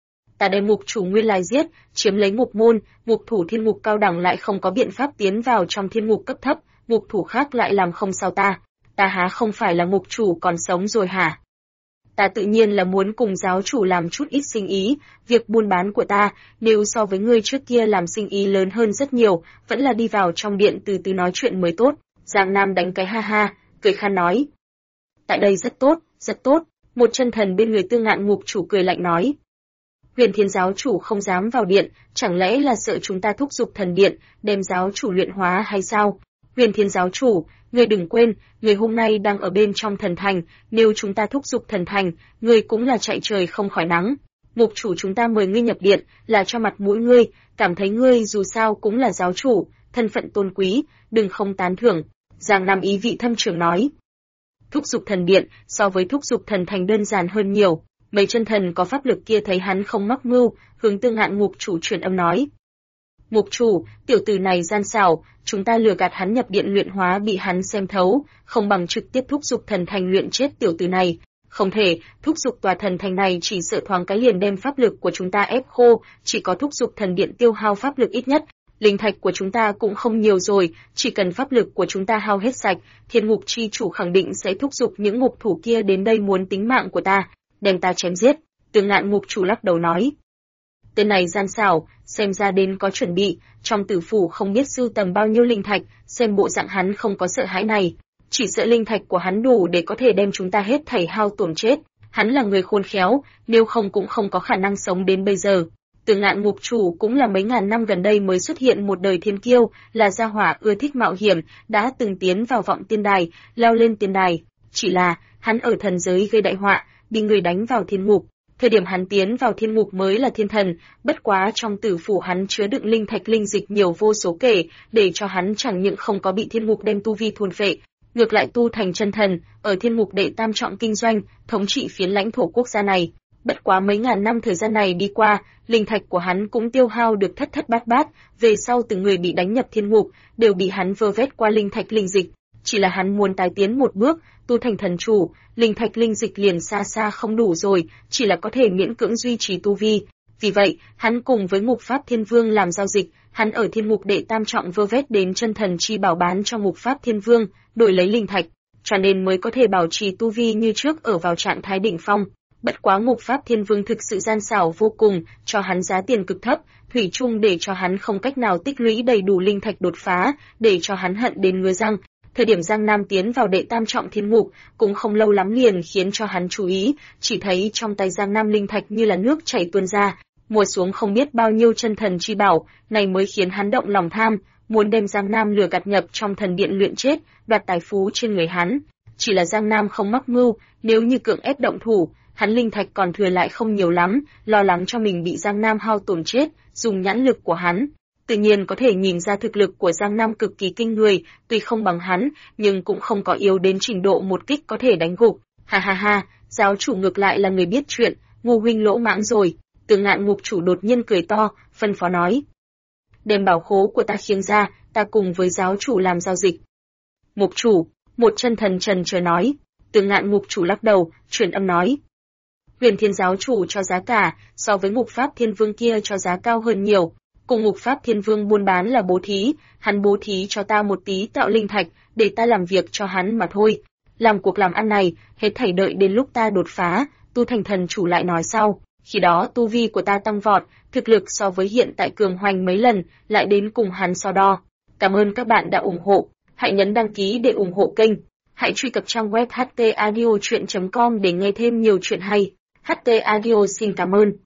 Ta đem ngục chủ nguyên lai giết, chiếm lấy ngục môn, ngục thủ thiên ngục cao đẳng lại không có biện pháp tiến vào trong thiên ngục cấp thấp, ngục thủ khác lại làm không sao ta há không phải là ngục chủ còn sống rồi hả? Ta tự nhiên là muốn cùng giáo chủ làm chút ít sinh ý, việc buôn bán của ta, nếu so với ngươi trước kia làm sinh ý lớn hơn rất nhiều, vẫn là đi vào trong điện từ từ nói chuyện mới tốt. Giang Nam đánh cái ha ha, cười khan nói. Tại đây rất tốt, một chân thần bên người Tương Ngạn ngục chủ cười lạnh nói. Huyền Thiên giáo chủ không dám vào điện, chẳng lẽ là sợ chúng ta thúc giục thần điện, đem giáo chủ luyện hóa hay sao? Huyền Thiên giáo chủ, ngươi đừng quên, ngươi hôm nay đang ở bên trong thần thành, nếu chúng ta thúc giục thần thành, ngươi cũng là chạy trời không khỏi nắng. Ngục chủ chúng ta mời ngươi nhập điện, là cho mặt mũi ngươi, cảm thấy ngươi dù sao cũng là giáo chủ, thân phận tôn quý, đừng không tán thưởng. Giang Nam ý vị thâm trường nói. Thúc giục thần điện, so với thúc giục thần thành đơn giản hơn nhiều. Mấy chân thần có pháp lực kia thấy hắn không mắc mưu, hướng Tương Ngạn ngục chủ truyền âm nói. Ngục chủ, tiểu tử này gian xảo, chúng ta lừa gạt hắn nhập điện luyện hóa bị hắn xem thấu, không bằng trực tiếp thúc giục thần thành luyện chết tiểu tử này. Không thể, thúc giục tòa thần thành này chỉ sợ thoáng cái liền đem pháp lực của chúng ta ép khô, chỉ có thúc giục thần điện tiêu hao pháp lực ít nhất. Linh thạch của chúng ta cũng không nhiều rồi, chỉ cần pháp lực của chúng ta hao hết sạch, thiên ngục chi chủ khẳng định sẽ thúc giục những ngục thủ kia đến đây muốn tính mạng của ta, đem ta chém giết. Tương Ngạn ngục chủ lắc đầu nói. Tên này gian xảo, xem ra đến có chuẩn bị, trong tử phủ không biết sưu tầm bao nhiêu linh thạch, xem bộ dạng hắn không có sợ hãi này. Chỉ sợ linh thạch của hắn đủ để có thể đem chúng ta hết thảy hao tổn chết. Hắn là người khôn khéo, nếu không cũng không có khả năng sống đến bây giờ. Từ Ngạn ngục chủ cũng là mấy ngàn năm gần đây mới xuất hiện một đời thiên kiêu, là gia hỏa ưa thích mạo hiểm, đã từng tiến vào vọng tiên đài, leo lên tiên đài. Chỉ là, hắn ở thần giới gây đại họa, bị người đánh vào thiên ngục. Thời điểm hắn tiến vào thiên ngục mới là thiên thần, bất quá trong tử phủ hắn chứa đựng linh thạch linh dịch nhiều vô số kể, để cho hắn chẳng những không có bị thiên ngục đem tu vi thôn phệ, ngược lại tu thành chân thần, ở thiên ngục đệ tam trọng kinh doanh, thống trị phiến lãnh thổ quốc gia này. Bất quá mấy ngàn năm thời gian này đi qua, linh thạch của hắn cũng tiêu hao được thất thất bát bát, về sau từng người bị đánh nhập thiên ngục, đều bị hắn vơ vét qua linh thạch linh dịch. Chỉ là hắn muốn tái tiến một bước, tu thành thần chủ, linh thạch linh dịch liền xa xa không đủ rồi, chỉ là có thể miễn cưỡng duy trì tu vi. Vì vậy, hắn cùng với Ngục Pháp Thiên Vương làm giao dịch, hắn ở thiên ngục đệ tam trọng vơ vét đến chân thần chi bảo bán cho Ngục Pháp Thiên Vương, đổi lấy linh thạch, cho nên mới có thể bảo trì tu vi như trước ở vào trạng thái đỉnh phong. Bất quá Ngục Pháp Thiên Vương thực sự gian xảo vô cùng, cho hắn giá tiền cực thấp, thủy chung để cho hắn không cách nào tích lũy đầy đủ linh thạch đột phá, để cho hắn hận đến ngứa răng. Thời điểm Giang Nam tiến vào đệ tam trọng thiên ngục, cũng không lâu lắm liền khiến cho hắn chú ý, chỉ thấy trong tay Giang Nam linh thạch như là nước chảy tuôn ra, mùa xuống không biết bao nhiêu chân thần chi bảo, này mới khiến hắn động lòng tham, muốn đem Giang Nam lừa gạt nhập trong thần điện luyện chết, đoạt tài phú trên người hắn. Chỉ là Giang Nam không mắc mưu, nếu như cưỡng ép động thủ, hắn linh thạch còn thừa lại không nhiều lắm, lo lắng cho mình bị Giang Nam hao tổn chết, dùng nhãn lực của hắn, tự nhiên có thể nhìn ra thực lực của Giang Nam cực kỳ kinh người, tuy không bằng hắn, nhưng cũng không có yếu đến trình độ một kích có thể đánh gục. Ha ha ha, giáo chủ ngược lại là người biết chuyện, Ngô huynh lỗ mãng rồi. Từ Ngạn ngục chủ đột nhiên cười to, phân phó nói: đem bảo khố của ta khiêng ra, ta cùng với giáo chủ làm giao dịch. Ngục chủ, một chân thần trần chờ nói. Từ Ngạn ngục chủ lắc đầu, truyền âm nói: Huyền Thiên giáo chủ cho giá cả, so với Ngục Pháp Thiên Vương kia cho giá cao hơn nhiều. Cùng Ngục Pháp Thiên Vương buôn bán là bố thí, hắn bố thí cho ta một tí tạo linh thạch, để ta làm việc cho hắn mà thôi. Làm cuộc làm ăn này, hết thảy đợi đến lúc ta đột phá, tu thành thần chủ lại nói sau. Khi đó tu vi của ta tăng vọt, thực lực so với hiện tại cường hoành mấy lần, lại đến cùng hắn so đo. Cảm ơn các bạn đã ủng hộ, hãy nhấn đăng ký để ủng hộ kênh. Hãy truy cập trang web htaudio.com để nghe thêm nhiều chuyện hay. HT Audio xin cảm ơn.